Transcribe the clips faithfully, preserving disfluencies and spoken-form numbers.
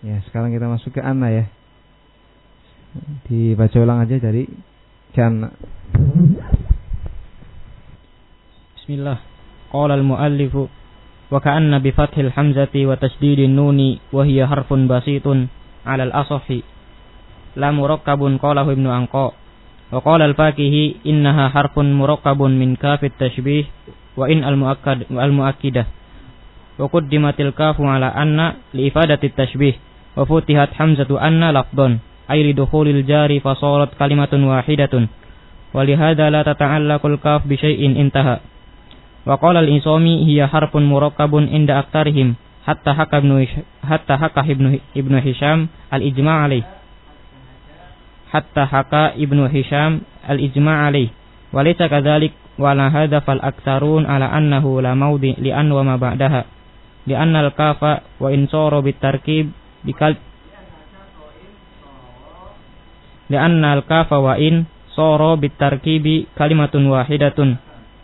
Ya, sekarang kita masuk ke anna ya. Dibaca ulang aja dari kana. Bismillah. Qala al-muallif wa ka'anna bi fathil hamzati wa tasdidin nuni wa hiya harfun basitun 'ala al-asahhi la murakkabun qalahu Ibnu Anqa. Wa qala al-Fakihi innaha harfun murakkabun min kafit tashbih wa in al-muakkad al-muakkidah. Wa quddimatil kafu 'ala anna li ifadati tashbih wa futihat hamzatu anna lafdhan ay li dukhulil jari fa sarat kalimatun wahidatun wa li hadza la tata'allaqul kaf bi syai'in intaha. Wa qala al-Isami hiya harfun murakkabun inda aktarihim hatta haka ibnu hatta haka ibnu ibnu Hisham al-ijma' alaih hatta haka ibnu Hisham al-ijma' alaih wa laysa kadzalik wa la hadza fal aktsarun ala annahu la maudi li an wa ma ba'daha li anna al-kafa wa in sara bit tarkib bikal li anna al-kafa wa in sara bit tarkibi kalimatun wahidatun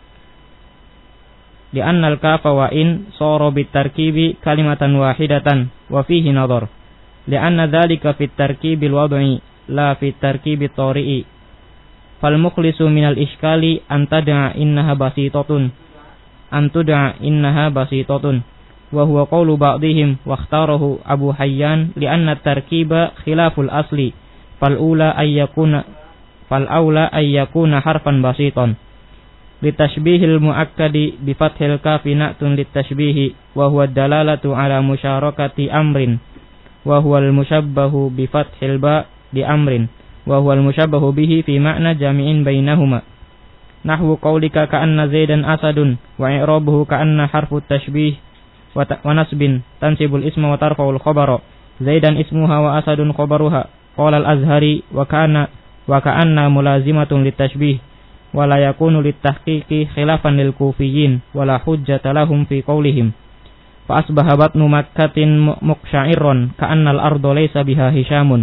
li anna al-kafa wa in sara bit tarkibi kalimatan wahidatan wa fihi nadhar li anna dhalika fit tarkibil wad'i la fit tarkibi tari'i fal mukhlisu minal iskali an tad'a innaha basitatun an tud'a innaha basitatun wa huwa qawlu ba'dihim wa ikhtarahu Abu Hayyan li anna tarkiba khilaful asli fal ula ay yakuna fal aula ay yakuna harfan basitan litashbihil muakkadi bi fathil kafi na'tun litashbihi wa huwa dalalatu ala musyarakati amrin wa huwa al mushabbahu bi fathil ba di amrin wa huwa al mushabbahu bihi fi ma'na jami'in bainahuma nahwu qaulika ka'anna zaidan asadun wa i'rabuhu ka'anna harfu tashbih wa nasbin tansibul isma wa tarfa'ul khabara zaidan ismuha wa asadun khabaruha qala al-azhari wa kana wa ka'anna mulazimatun litashbih wa la yakunu litahqiqi khilafan lil kufiyyin wa la hujjata lahum fi qawlihim fa asbaha batnu makkatin muqsha'iran ka'anna al-ardu laysa biha hishamun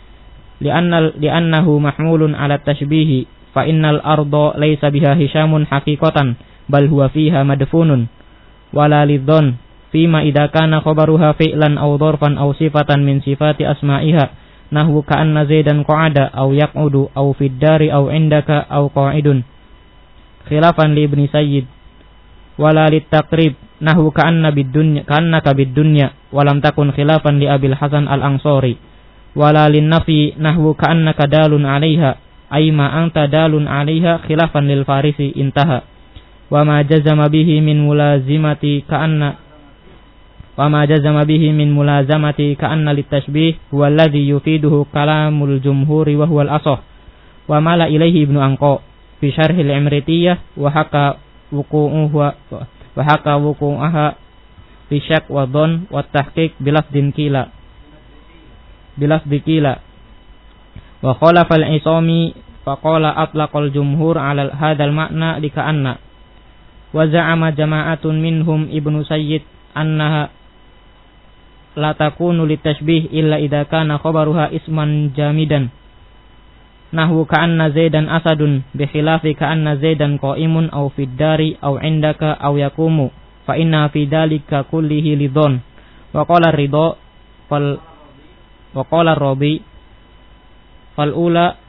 li'anna li'annahu mahmulun 'ala tashbihi fa innal arda laysa biha hishamun haqiqatan bal huwa fiha madfunun wala lidhon fima idza kana khabaruha fi'lan aw dharfan aw sifatan min sifati asma'iha nahwu ka'anna zaidan qa'ada aw yaq'udu aw fid dari aw indaka aw qa'idun khilafan li ibni sayyid wala litaqrib nahwu ka'anna bid dunya ka'annaka bid dunya wa lam takun khilafan li abil hasan al ansari wala lin nafi nahwu ka'annaka dalun 'alaiha ay ma anta dalun 'alaiha khilafan lil farisi intaha wa ma jazama bihi min mulazimati ka'anna wa ma jazama bihi min mulazamati ka'anna litashbih huwa alladhi yufiduhu kalamul jumhuri wa huwa al-asah wa mala ilaihi Ibnu Anqa fi syarh al-Imritiyah wa haka wuqu'uhu wa haka wuqu'aha fi syak wa dhon wa tahqiq bilafdin kila bilafdi kila wa khalafa al-Isami fa qala atlaqal jumhur 'ala hadzal ma'na li ka'anna wa za'ama jama'atun minhum Ibnu Sayyid annaha la takunu litashbih illa idza kana khabaruha isman jamidan nahwu ka'anna zaidan asadun bi khilafi ka'anna zaidan qa'imun aw fid dari aw indaka aw yaqumu fa inna fi dhalika kullihi lidhon wa qala ridha fal wa qala rabi fal ula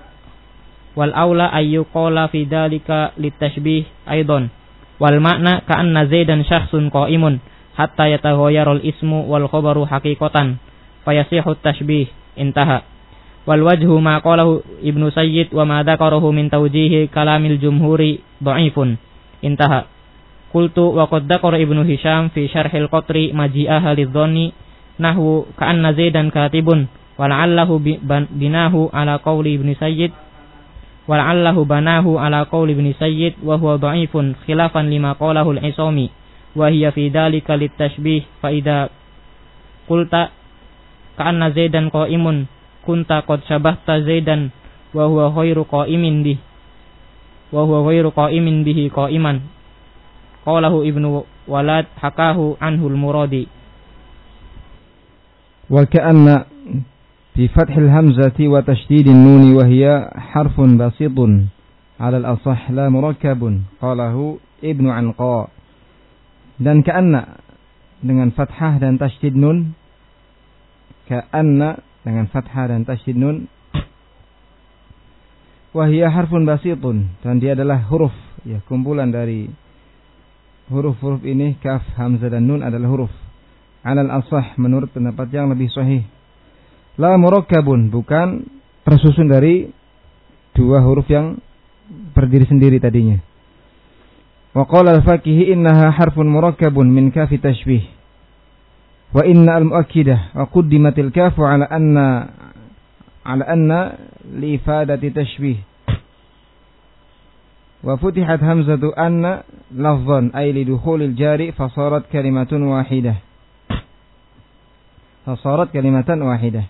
wal aula ayyu qala fi dhalika litashbih aidan wal makna ka'anna zaidan syakhsun qa'imun hatta yataghayyarul ismu wal khabaru haqiqatan fayasihu tashbih intaha wal wajhu ma qalahu Ibnu Sayyid wa ma dzakarahu min tawjihi kalamil jumhuri dha'ifun intaha qultu wa qad dzakara Ibnu Hisham fi syarhil qatri maji'aha lidhani nahwu ka'anna zaidan katibun wa la'allahu binahu ala qawli Ibnu Sayyid wa la'allahu banahu ala qawli Ibnu Sayyid wa huwa dha'ifun khilafan lima qalahu al-Isami wa hiya fi dhalika litashbih fa idza qulta ka'anna zaidan qa'imun kunta qad syabahta zaidan wa huwa ghairu qa'imin bih wa huwa ghairu qa'imin bihi qa'iman qalahu Ibnu Walad hakahu anhu al-Muradi wa ka'anna bi fathil hamzati wa tashdidin nuni wa hiya harfun basitun 'ala al-asah la murakkabun qalahu Ibnu Anqa. Dan ka'anna dengan fathah dan tasydid nun ka'anna dengan fathah dan tasydid nun. Wa hiya harfun basitun, dan dia adalah huruf, ya, kumpulan dari huruf-huruf ini, kaf, hamzah dan nun adalah huruf. Alal asah, menurut pendapat yang lebih sahih. La murakkabun, bukan tersusun dari dua huruf yang berdiri sendiri tadinya. Wa qala al-Fakihi innaha harfun murakkabun min kafi tashbih. Wa inna al-muakkidah wa quddimatil kafu ala anna ala anna li ifadati tashbih. Wa futihat hamzatu anna lafzan ay li dukhulil jari fasarat kalimatun wahidah. Fasarat kalimatan wahidah.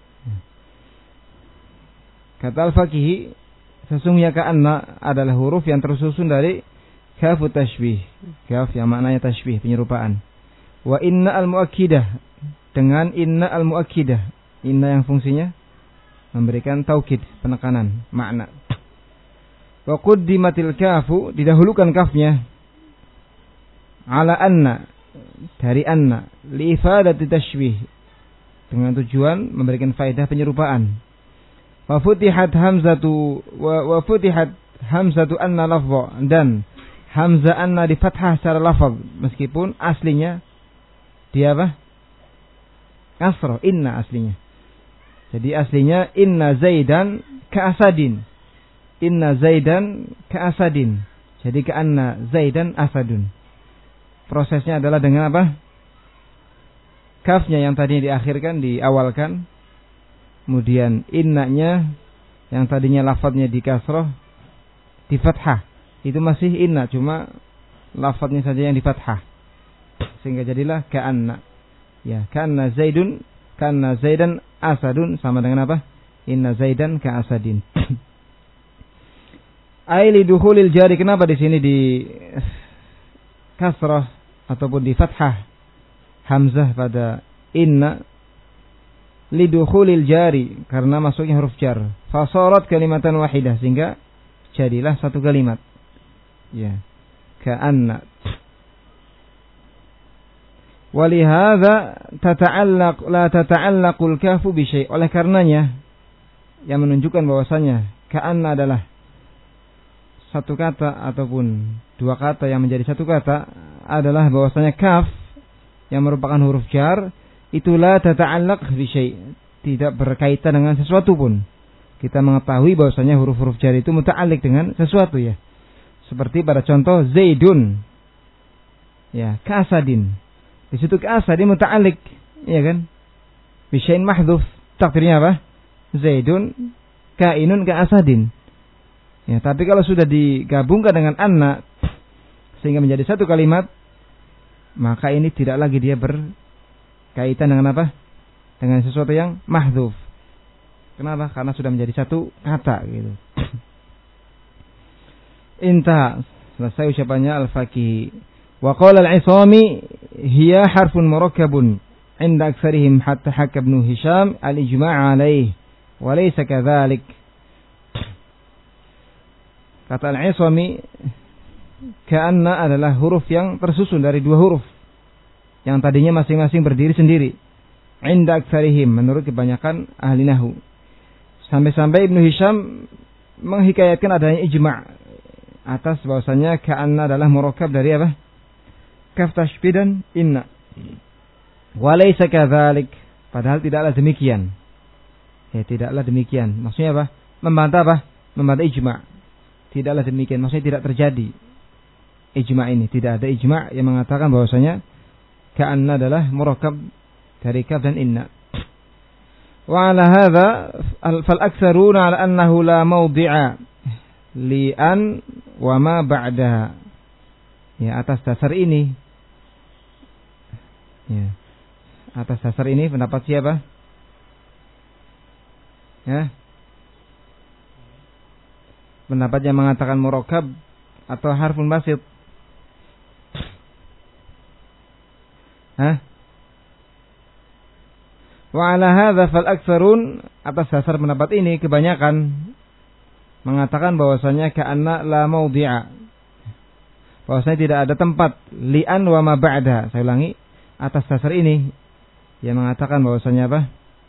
Kata al-Fakihi, sesungguhnya ka'anna adalah huruf yang tersusun dari kafu tashbih. Kaf yang maknanya tashbih, penyerupaan. Wa inna al-muakkidah, dengan inna al-muakkidah. Inna yang fungsinya memberikan taukid, penekanan, makna. Wa quddimatil kafu, didahulukan kafnya, ala anna, dari anna, li ifadati tashbih, dengan tujuan memberikan faedah penyerupaan. Wa futihat hamzatu wa, wa futihat hamzatu anna lafdha, dan hamzah anna di fathah secara lafaz meskipun aslinya dia apa? Kasrah, inna aslinya. Jadi aslinya inna zaidan ka'asadin. Inna zaidan ka'asadin. Jadi ka'anna zaidan asadun. Prosesnya adalah dengan apa? Kafnya yang tadinya diakhirkan, diawalkan. Kemudian innanya yang tadinya lafadznya di kasrah, di fathah. Itu masih inna, cuma lafadznya saja yang di fathah. Sehingga jadilah ka'anna. Ya, ka'anna zaidun, ka'anna zaidan asadun, sama dengan apa? Inna zaidan ka'asadin. Aili dukhulil jari, kenapa di sini di kasrah ataupun di fathah hamzah pada inna? Lidukhulil jari, karena masuknya huruf jar. Fasarat kalimatan wahidah, sehingga jadilah satu kalimat. Ya, ka'anna. Walihadza tata'allaq la tata'allaqul kafu bi syai'. Oleh karenanya yang menunjukkan bahwasanya ka'anna adalah satu kata ataupun dua kata yang menjadi satu kata adalah bahwasanya kaf yang merupakan huruf jar itu la tata'allaq bi syai', tidak berkaitan dengan sesuatu pun. Kita mengetahui bahwasanya huruf-huruf jar itu muta'alliq dengan sesuatu, ya. Seperti pada contoh Zaidun, ya, ka'asadin. Di situ ka'asadin muta'alliq, ya kan? Bi syai'in mahdhuf. Takdirnya apa? Zaidun ka'inun ka'asadin. Ya, tapi kalau sudah digabungkan dengan anna sehingga menjadi satu kalimat, maka ini tidak lagi dia berkaitan dengan apa? Dengan sesuatu yang mahdhuf. Kenapa? Karena sudah menjadi satu kata, gitu. Intah, selesai ucapannya al-Fakihi. Wa qala al-Isami hiya harfun murakkabun 'inda aktsarihim hatta haka Ibnu Hisham al-ijma' 'alaihi wa laysa kadzalik. Kata al-Isami, ka'anna adalah huruf yang tersusun dari dua huruf yang tadinya masing-masing berdiri sendiri. 'Inda aktsarihim, menurut kebanyakan ahli nahwu. Sampai-sampai Ibnu Hisham menghikayatkan adanya ijma' atas bahwasanya ka'anna adalah murakkab dari apa? Kaf tashbih dan inna. Wa laysa kadzalik, padahal tidaklah demikian. Ya, tidaklah demikian. Maksudnya apa? Membantah apa? Membantah ijma'. Tidaklah demikian, maksudnya tidak terjadi ijma' ini. Tidak ada ijma' yang mengatakan bahwasanya ka'anna adalah murakkab dari kaf dan inna. Wa 'ala hadza fal aktsaruna 'ala annahu la mawdi'a li'an wa ma ba'daha. Ya, atas dasar ini, ya, atas dasar ini pendapat siapa? Ya, pendapat yang mengatakan murakkab atau harfun basit. Hah? Wa 'ala hadza fal aktsarun, atas dasar pendapat ini kebanyakan mengatakan bahwasanya ka'anna la mawdi'a, bahwasanya tidak ada tempat li'an wa ma ba'da. Saya ulangi, atas dasar ini yang mengatakan bahwasanya apa?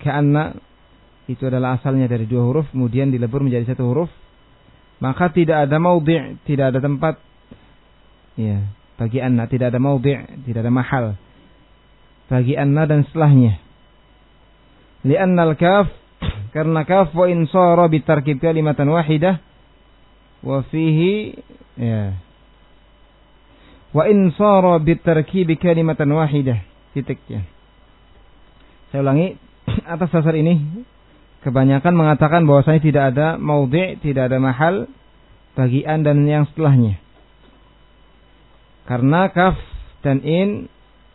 ka'anna itu adalah asalnya dari dua huruf kemudian dilebur menjadi satu huruf, maka tidak ada maudhi', tidak ada tempat ya bagi anna, tidak ada maudhi', tidak ada mahal bagi anna dan setelahnya. Li'anna al-kaf, karena kaf wa in sara bitarkib kalimatan wahidah wa fihi ya wa in sara bitarkib kalimatan wahidah titik ya. Saya ulangi, atas dasar ini kebanyakan mengatakan bahwasanya tidak ada maudhi', tidak ada mahal bagi an dan yang setelahnya. Karena kaf dan in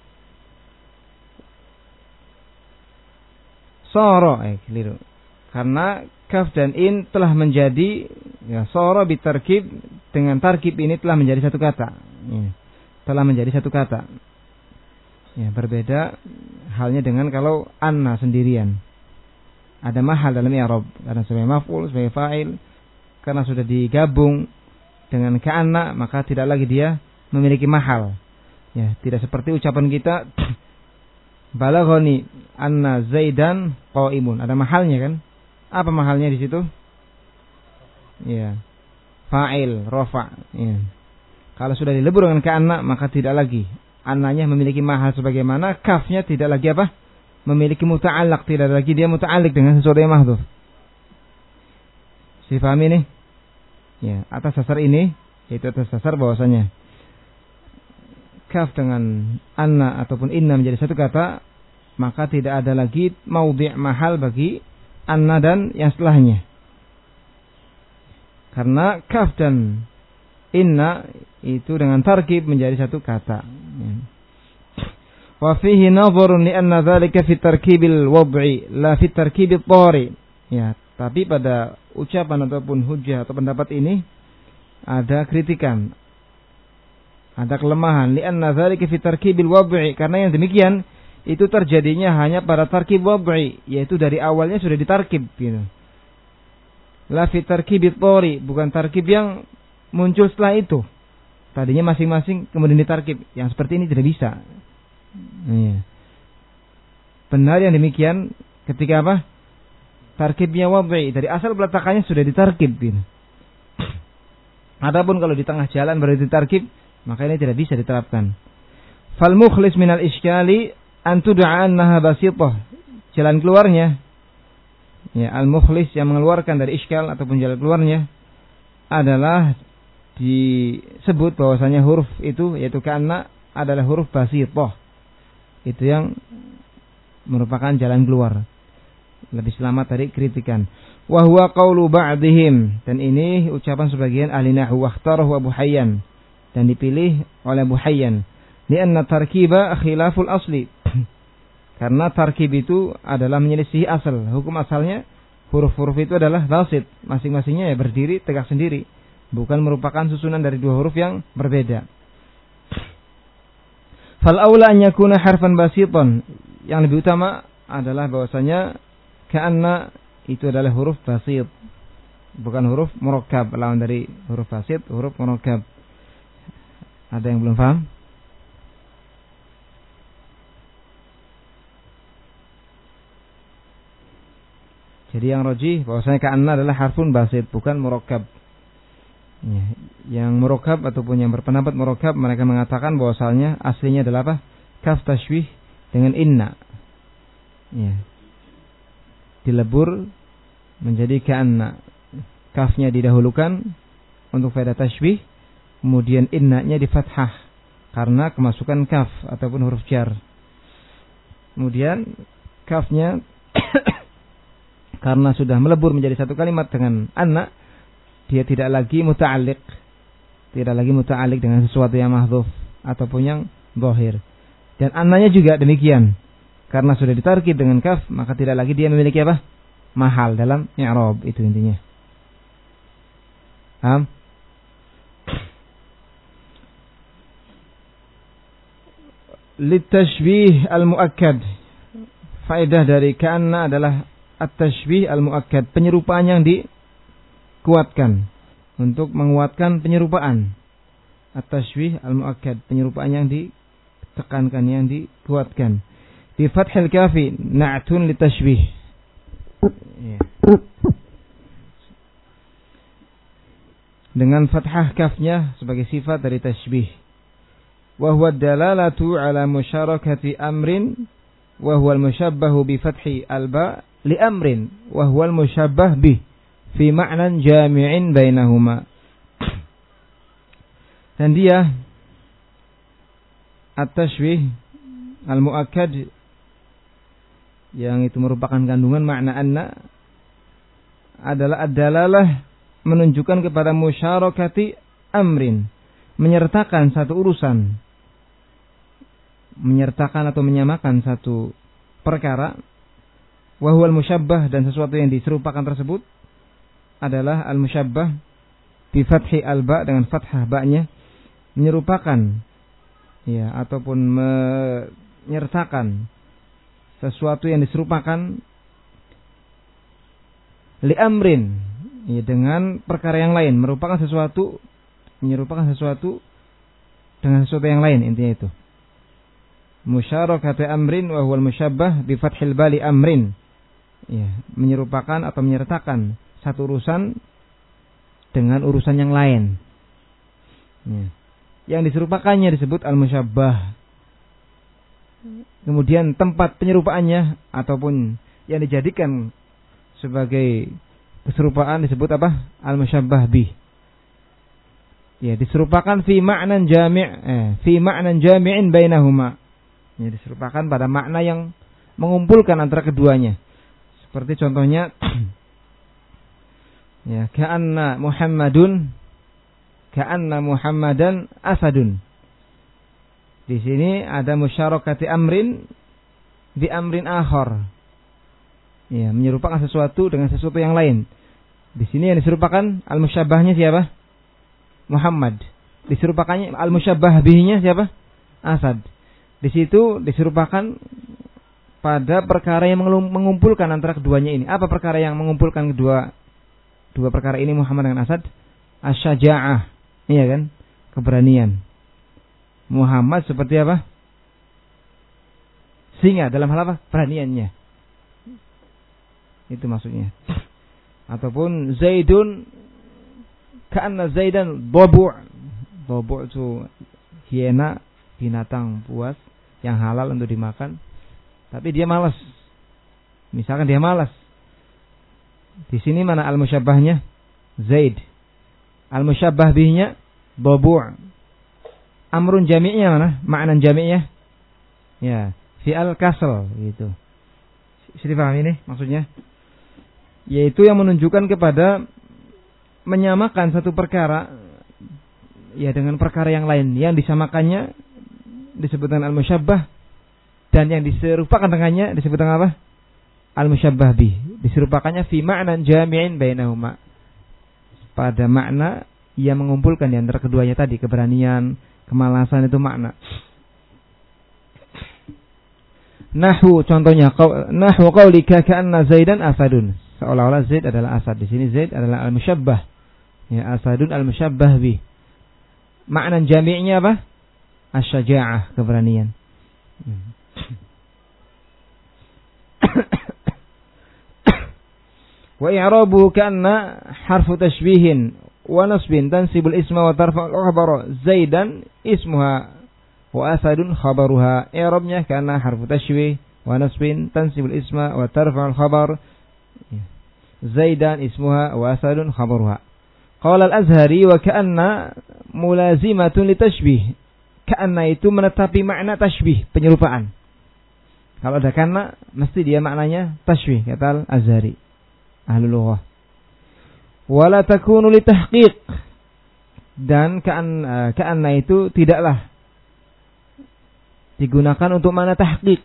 sara eh keliru. Karena kaf dan in telah menjadi ya sara bitarkib, dengan tarkib ini telah menjadi satu kata. Ya, telah menjadi satu kata. Ya, berbeda halnya dengan kalau anna sendirian. Ada mahal dalam i'rab karena sebagai maf'ul, sebagai fa'il, karena sudah digabung dengan ka'anna maka tidak lagi dia memiliki mahal. Ya, tidak seperti ucapan kita balaghani anna Zaidan qa'imun. Ada mahalnya kan? Apa mahalnya di situ? Ya. Fa'il, rafa. Ya. Kalau sudah dilebur dengan ka'anna maka tidak lagi annanya memiliki mahal, sebagaimana kafnya tidak lagi apa? Memiliki muta'alaq, tidak lagi dia muta'alliq dengan sesuatu yang mahdhuf. Si paham ini? Ya, atas dasar ini, yaitu atas dasar bahwasanya kaf dengan anna ataupun inna menjadi satu kata, maka tidak ada lagi maudhi' mahal bagi anna dan yang setelahnya. Karena kaf dan inna itu dengan tarkib menjadi satu kata. Ya. Wa fihi nadharun li anna dzalika fi tarkibil wad'i la fi tarkibil thari. Ya, tapi pada ucapan ataupun hujjah atau pendapat ini ada kritikan. Ada kelemahan li anna dzalika fi tarkibil wad'i, karena yang demikian itu terjadinya hanya pada tarkib wad'i, yaitu dari awalnya sudah ditarkib gitu. La fi tarkibil thari, bukan tarkib yang muncul setelah itu. Tadinya masing-masing kemudian ditarkib. Yang seperti ini tidak bisa. Iya. Benar yang demikian ketika apa? Tarkibnya wad'i, dari asal peletakannya sudah ditarkib gitu. Adapun kalau di tengah jalan baru ditarkib, maka ini tidak bisa diterapkan. Fal mukhlis minal isyali an tud'a annaha basithah. Jalan keluarnya ya, al mukhlis yang mengeluarkan dari iskal ataupun jalan keluarnya adalah disebut bahwasanya huruf itu yaitu ka'anna adalah huruf basithah. Itu yang merupakan jalan keluar. Lebih selamat dari kritikan. Wa huwa qaulu ba'dihim, dan ini ucapan sebagian ahli nahwu, wakhtarahu Abu Hayyan, dan dipilih oleh Abu Hayyan. Lianna tarkiba khilaful asli. Karena tarkib itu adalah menyelisihi asal. Hukum asalnya huruf-huruf itu adalah basit, masing-masingnya ya berdiri tegak sendiri, bukan merupakan susunan dari dua huruf yang berbeda. Fal aula an yakuna harfan basiton. Yang lebih utama adalah bahwasanya ka'anna itu adalah huruf basit, bukan huruf murakkab. Lawan dari huruf basit, huruf murakkab. Ada yang belum paham? Jadi yang rajih bahwasanya ka'anna adalah harfun basit, bukan murakkab. Ya, yang murakkab ataupun yang berpendapat murakkab, mereka mengatakan bahwasanya aslinya adalah apa? Kaf tasybih dengan inna. Ya. Dilebur menjadi ka'anna. Kafnya didahulukan untuk faedah tasybih, kemudian innanya di fathah karena kemasukan kaf ataupun huruf jar. Kemudian kafnya karena sudah melebur menjadi satu kalimat dengan anna, dia tidak lagi muta'alliq, tidak lagi muta'alliq dengan sesuatu yang mahdhuf ataupun yang zahir. Dan annanya juga demikian, karena sudah ditarkib dengan kaf, maka tidak lagi dia memiliki apa? Mahal dalam i'rab, itu intinya. Paham? Litashbih al-mu'akkad. Faedah dari ka'anna adalah at-tashbih al-mu'akkad, penyerupaan yang dikuatkan, untuk menguatkan penyerupaan. At-tashbih al-mu'akkad, penyerupaan yang ditekankan, yang dikuatkan. Bi fathil kafi na'tun litashbih. Ya. Dengan fathah kafnya sebagai sifat dari tashbih. Wa huwa dalalatu ala musyarakati amrin wa huwa al-mushabbahu bi fathi al-ba li amrin wa huwa al-musyabbah bih fi ma'nan jami'in bainahuma. Dan dia at-tashbih al-mu'akkad yang itu merupakan kandungan makna anna adalah ad-dalalah menunjukkan kepada musyarakati amrin, menyertakan satu urusan, menyertakan atau menyamakan satu perkara, wa huwal musyabbah, dan sesuatu yang diserupakan tersebut adalah al-musyabbah bi fathi al-ba, dengan fathah ba-nya, menyerupakan ya ataupun menyertakan sesuatu yang diserupakan li amrin, ya, dengan perkara yang lain, merupakan sesuatu, menyerupakan sesuatu dengan sesuatu yang lain, intinya itu. Musyarakatu amrin wa huwal musyabbah bi fathil bali amrin. Ya, menyerupakan atau menyertakan satu urusan dengan urusan yang lain. Ya. Yang diserupakannya disebut al-musyabbah. Kemudian tempat penyerupaannya ataupun yang dijadikan sebagai keserupaan disebut apa? Al-musyabbah bih. Ya, diserupakan fi ma'nan jami' eh, fi ma'nan jami'in bainahuma. Ya, diserupakan pada makna yang mengumpulkan antara keduanya. Seperti contohnya ya, ka'anna Muhammadun ka'anna Muhammadan asadun. Di sini ada musyarakati amrin bi amrin akhar. Ya, menyerupakan sesuatu dengan sesuatu yang lain. Di sini yang diserupakan al-musyabbahnya siapa? Muhammad. Diserupakannya al-musyabbah bihnya siapa? Asad. Di situ diserupakan pada perkara yang mengumpulkan antara keduanya ini. Apa perkara yang mengumpulkan kedua dua perkara ini, Muhammad dengan Asad? Asy-syaja'ah. Iya kan? Keberanian. Muhammad seperti apa? Singa dalam hal apa? Beraniannya. Itu maksudnya. Ataupun Zaidun ka'anna Zaidan dhabu'. Dhabu' itu hiena, binatang buas yang halal untuk dimakan. Tapi dia malas. Misalkan dia malas. Di sini mana al-musyabbahnya? Zaid. Al-musyabbah bihnya dhabu'. Amrun jami'nya mana? Maknan jami'nya? Ya, fi'al kasal gitu. Bisa dipahami ini maksudnya? Yaitu yang menunjukkan kepada menyamakan satu perkara ya dengan perkara yang lain. Yang disamakannya disebutkan al-musyabbah, dan yang diserupakan dengannya disebutkan apa? Al-musyabbah bih. Diserupakannya fi ma'nan jami'in bainahuma. Pada makna yang mengumpulkan di antara keduanya tadi, keberanian, kemalasan, itu makna. Nahwu contohnya, nahwu qaulika ka'anna Zaidan asadun. Seolah-olah Zaid adalah asad. Di sini Zaid adalah al-musyabbah. Ya, asadun al-musyabbah bih. Makna jami'nya apa? Asy-syaja'ah, keberanian. Wa i'rabu ka'anna harfu tashbihin wa nasbin tansibul isma wa tarfa'ul khabara. Zaidan ismuha wa asadun khabaruha. I'rabnya karena harfu tashbih wa nasbin tansibul isma wa tarfa'ul khabar. Zaidan ismuha wa asadun khabaruha. Qala al-Azhari wa ka'anna mulazimatun litashbih. Ka'anna itu menetapi makna tashbih, penyerupaan. Kalau ada kana mesti dia maknanya tashbih, kata al-Azhari ahlul lughah. Wala takunu litahqiq, dan ka'anna, ka'anna itu tidaklah digunakan untuk makna tahqiq,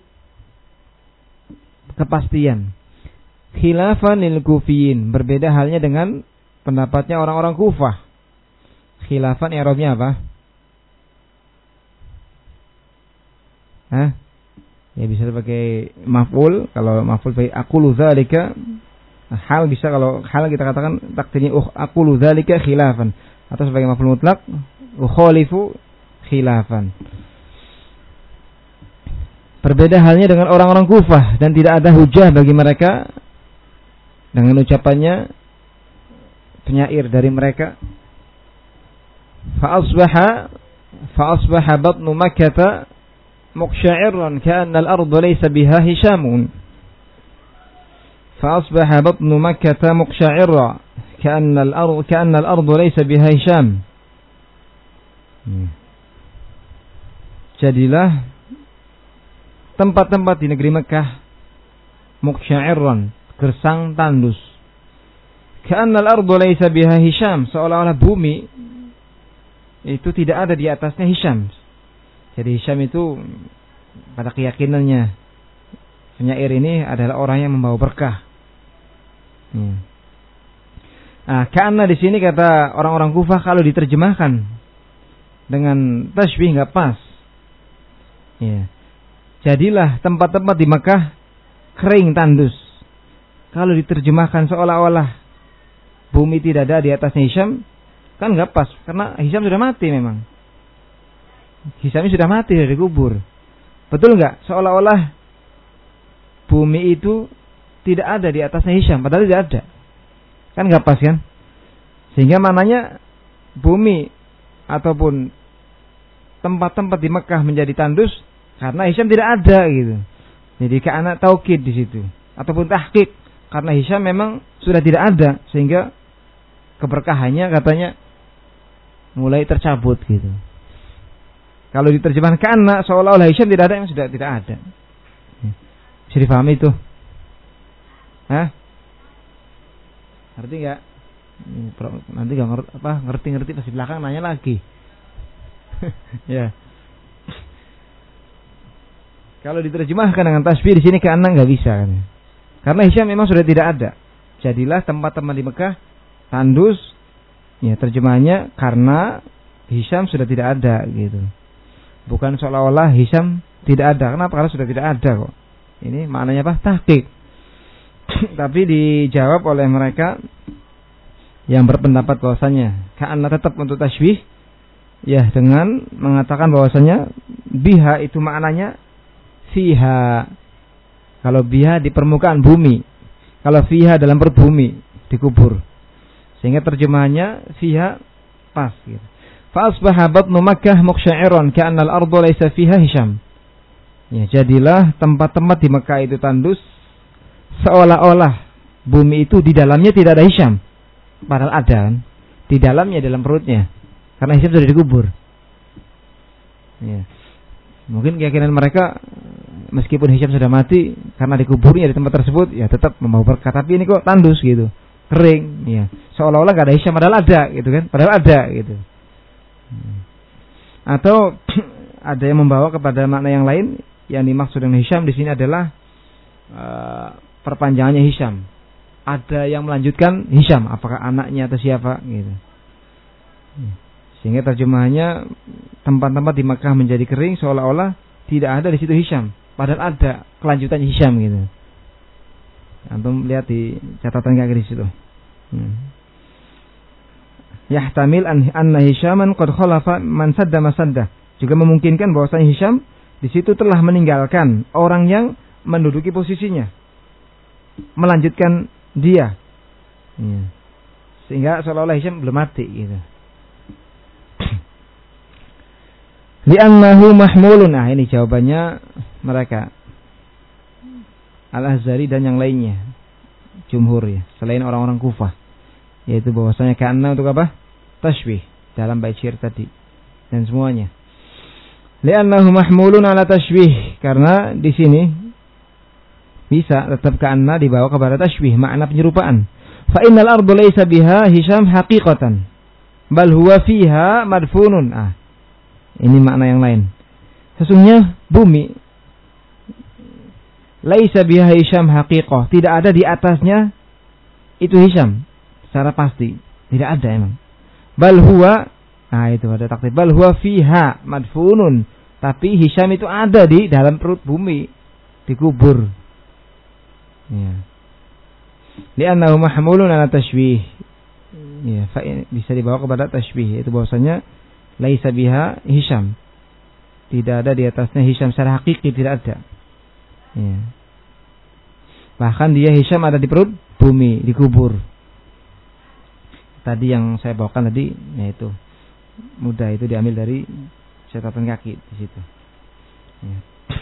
kepastian. Khilafan lil kufiyin, berbeda halnya dengan pendapatnya orang-orang Kufah. Khilafan i'rabnya apa? Hah? Ya bisa sebagai maf'ul. Kalau maf'ul fa aqulu dzalika, hal bisa, kalau hal kita katakan takdirnya uh aqulu dzalika khilafan, atau sebagai maf'ul mutlak ukhalifu khilafan. Berbeda halnya dengan orang-orang Kufah, dan tidak ada hujah bagi mereka dengan ucapannya penyair dari mereka, fa asbaha fa asbaha batnu Makkah muqsha'iran ka'anna al-ardu laysa biha hishamun. Fa asbaha batnu Makkah muqsha'iran ka'anna al-ardu ka'anna al-ardu laysa biha hisham. Jadilah tempat-tempat di negeri Mekah muqsha'iran, gersang tandus. Ka'anna al-ardu laysa biha hisham, seolah-olah bumi itu tidak ada di atasnya hisham. Jadi hisham itu pada keyakinannya penyair ini adalah orang yang membawa berkah. Hmm. Nah, ka'anna di sini kata orang-orang Kufah kalau diterjemahkan dengan tasbih enggak pas. Ya. Jadilah tempat-tempat di Mekah kering tandus. Kalau diterjemahkan seolah-olah bumi tidak ada di atasnya hisham, kan enggak pas, karena hisham sudah mati memang. Hishamnya sudah mati dari kubur. Betul enggak? Seolah-olah bumi itu tidak ada di atasnya hisham, padahal tidak ada. Kan enggak pas kan? Sehingga maknanya bumi ataupun tempat-tempat di Mekah menjadi tandus karena hisham tidak ada gitu. Jadi ka'anna taukid di situ ataupun tahqiq, karena hisham memang sudah tidak ada sehingga keberkahannya katanya mulai tercabut gitu. Kalau diterjemahkan ka'anna seolah-olah hisham tidak ada, yang sudah tidak ada. Bisa difahami itu? Hah? Ngerti enggak? Nanti enggak ngerti apa ngerti-ngerti pas di belakang nanya lagi. Ya. Kalau diterjemahkan dengan tasbih di sini ka'anna enggak bisa kan. Karena hisham memang sudah tidak ada. Jadilah tempat-tempat di Mekah tandus. Ya, terjemahannya karena hisham sudah tidak ada gitu. Bukan seolah-olah hisham tidak ada. Kenapa? Karena sudah tidak ada kok. Ini maknanya apa? Tahqiq. Tapi dijawab oleh mereka yang berpendapat bahwasanya ka'anna tetap untuk tasbih, ya, dengan mengatakan bahwasanya biha itu maknanya fiha. Kalau biha di permukaan bumi, kalau fiha dalam perut bumi, dikubur. Sehingga terjemahannya fiha pas gitu. Fa asbaha batnu Makkah muqsha'iran ka'anna al-ardu laysa fiha hisham. Ya, jadilah tempat-tempat di Mekah itu tandus seolah-olah bumi itu di dalamnya tidak ada hisham. Padahal ada kan? Di dalamnya, dalam perutnya. Karena hisham sudah dikubur. Ya. Mungkin keyakinan mereka meskipun hisham sudah mati karena dikuburnya di tempat tersebut, ya tetap membawa berkah. Tapi ini kok tandus gitu, kering, ya. Seolah-olah gak ada hisham, padahal ada gitu kan? Padahal ada gitu. Atau ada yang membawa kepada makna yang lain, yang dimaksud dengan hisham di sini adalah uh, perpanjangannya hisham. Ada yang melanjutkan hisham, apakah anaknya atau siapa gitu. Sehingga terjemahannya tempat-tempat di Makkah menjadi kering seolah-olah tidak ada di situ hisham, padahal ada kelanjutannya hisham gitu. Antum lihat di catatan kaki di situ. Hmm. Yahtamil anna hishaman qad khalafa man sadda masadda. Juga memungkinkan bahwasanya hisham di situ telah meninggalkan orang yang menduduki posisinya, melanjutkan dia. Hmm. Sehingga seolah-olah hisham belum mati gitu. Li'annahu mahmulun. Nah, ini jawabannya mereka Al-Azhari dan yang lainnya, jumhur ya, selain orang-orang Kufah, yaitu bahwasanya ka'anna untuk apa? Tashbih dalam bait syair tadi dan semuanya. Li'annahu mahmulun ala tashbih, karena di sini bisa tetap ka'anna dibawa kepada tashbih, makna penyerupaan. Fa innal ardu laysa biha hisham haqiqatan bal huwa fiha madfunun. Ah, ini makna yang lain. Sesungguhnya bumi laisa biha hisham haqiqah, tidak ada di atasnya itu hisham secara pasti, tidak ada emang. Bal huwa, nah itu ada takdir, bal huwa fiha madfunun, tapi hisham itu ada di dalam perut bumi, dikubur. Ya. Li'annahu mahmulun ala tashbih. Ya, fa bisa dibawa kepada tashbih, itu bahwasanya laisa biha hisham, tidak ada di atasnya hisham secara hakiki, tidak ada. Ya. Bahkan dia hisham ada di perut bumi, dikubur. Tadi yang saya bawakan tadi, yaitu mudah itu diambil dari catatan kaki di situ. Ya.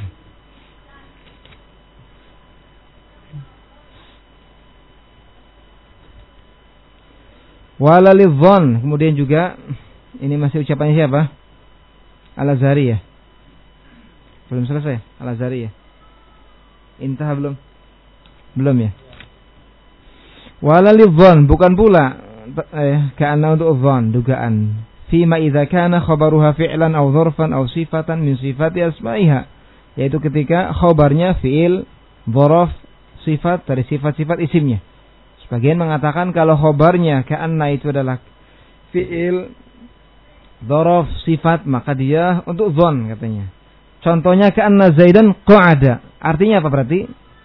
Walalidhon, kemudian juga ini masih ucapannya siapa? Al-Azhari ya. Belum selesai Al-Azhari ya. Intah belum? Belum ya. Walalidhon, bukan pula eh, karena untuk dhon, dugaan. Fima idza kana khabaruha fi'lan aw dzarfan aw sifatan min sifati asma'iha, yaitu ketika khabarnya fi'il, dzaraf, sifat dari sifat-sifat isimnya. Sebagian mengatakan kalau khabarnya ka'anna itu adalah fi'il, dzaraf, sifat, maka dia untuk dzon katanya. Contohnya ka'anna Zaidan qa'ada. Artinya apa berarti?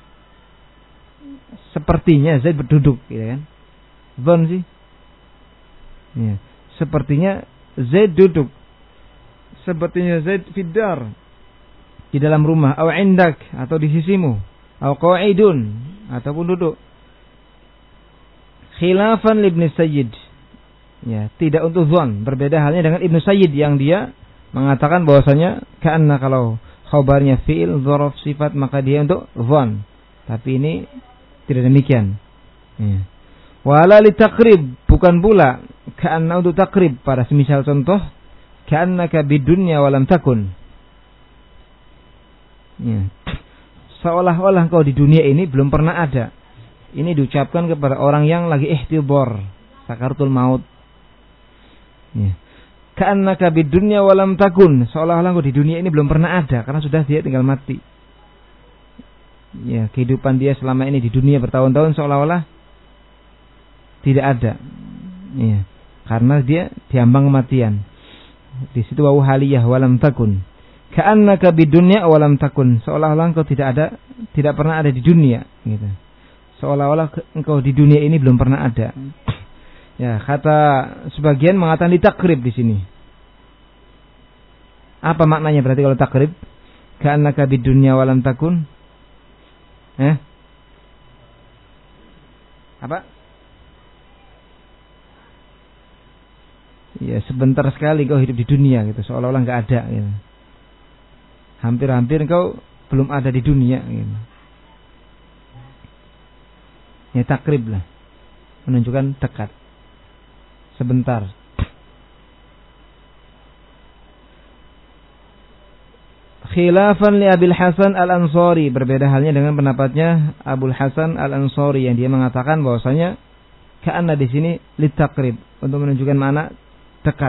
Sepertinya Zaid berduduk, gitu kan? Dzon sih. Ya. Sepertinya Zaid duduk. Sepertinya Zaid fiddar, di dalam rumah, atau indak, atau di sisimu, atau qa'idun, ataupun duduk. Khilafan Ibnu Sayyid. Ya, tidak untuk dzon, berbeda halnya dengan Ibnu Sayyid yang dia mengatakan bahwasanya karena kalau khabarnya fi'il, dzaraf, sifat, maka dia untuk dzon. Tapi ini tidak demikian. Ya. Wala li takrib, bukan pula karena untuk takrib, pada semisal contoh ka'annaka bidunya walam takun. Ya. Seolah-olah engkau di dunia ini belum pernah ada. Ini diucapkan kepada orang yang lagi ihtidhar, sakaratul maut. Ya. Ka'annaka bidunya walam takun, seolah-olah engkau di dunia ini belum pernah ada karena sudah dia tinggal mati. Ya, kehidupan dia selama ini di dunia bertahun-tahun seolah-olah tidak ada. Ya, karena dia diambang kematian. Di situ wa haliyah walam takun. Ka'annaka bidunya walam takun, seolah-olah engkau tidak ada, tidak pernah ada di dunia, gitu. Seolah-olah engkau di dunia ini belum pernah ada. Ya, kata sebagian mengatakan ditakrib di sini. Apa maknanya berarti kalau takrib? Ka'annaka bidunya walam takun. Eh? Apa? Ya, sebentar sekali kau hidup di dunia gitu, seolah-olah enggak ada gitu. Hampir-hampir kau belum ada di dunia gitu. Ya, takrib lah, menunjukkan dekat, sebentar. Khilafan li Abil Hasan Al-Ansari, berbeda halnya dengan pendapatnya Abul Hasan Al-Ansari yang dia mengatakan bahwasanya ka'anna di sini litakrib, untuk menunjukkan mana dekat.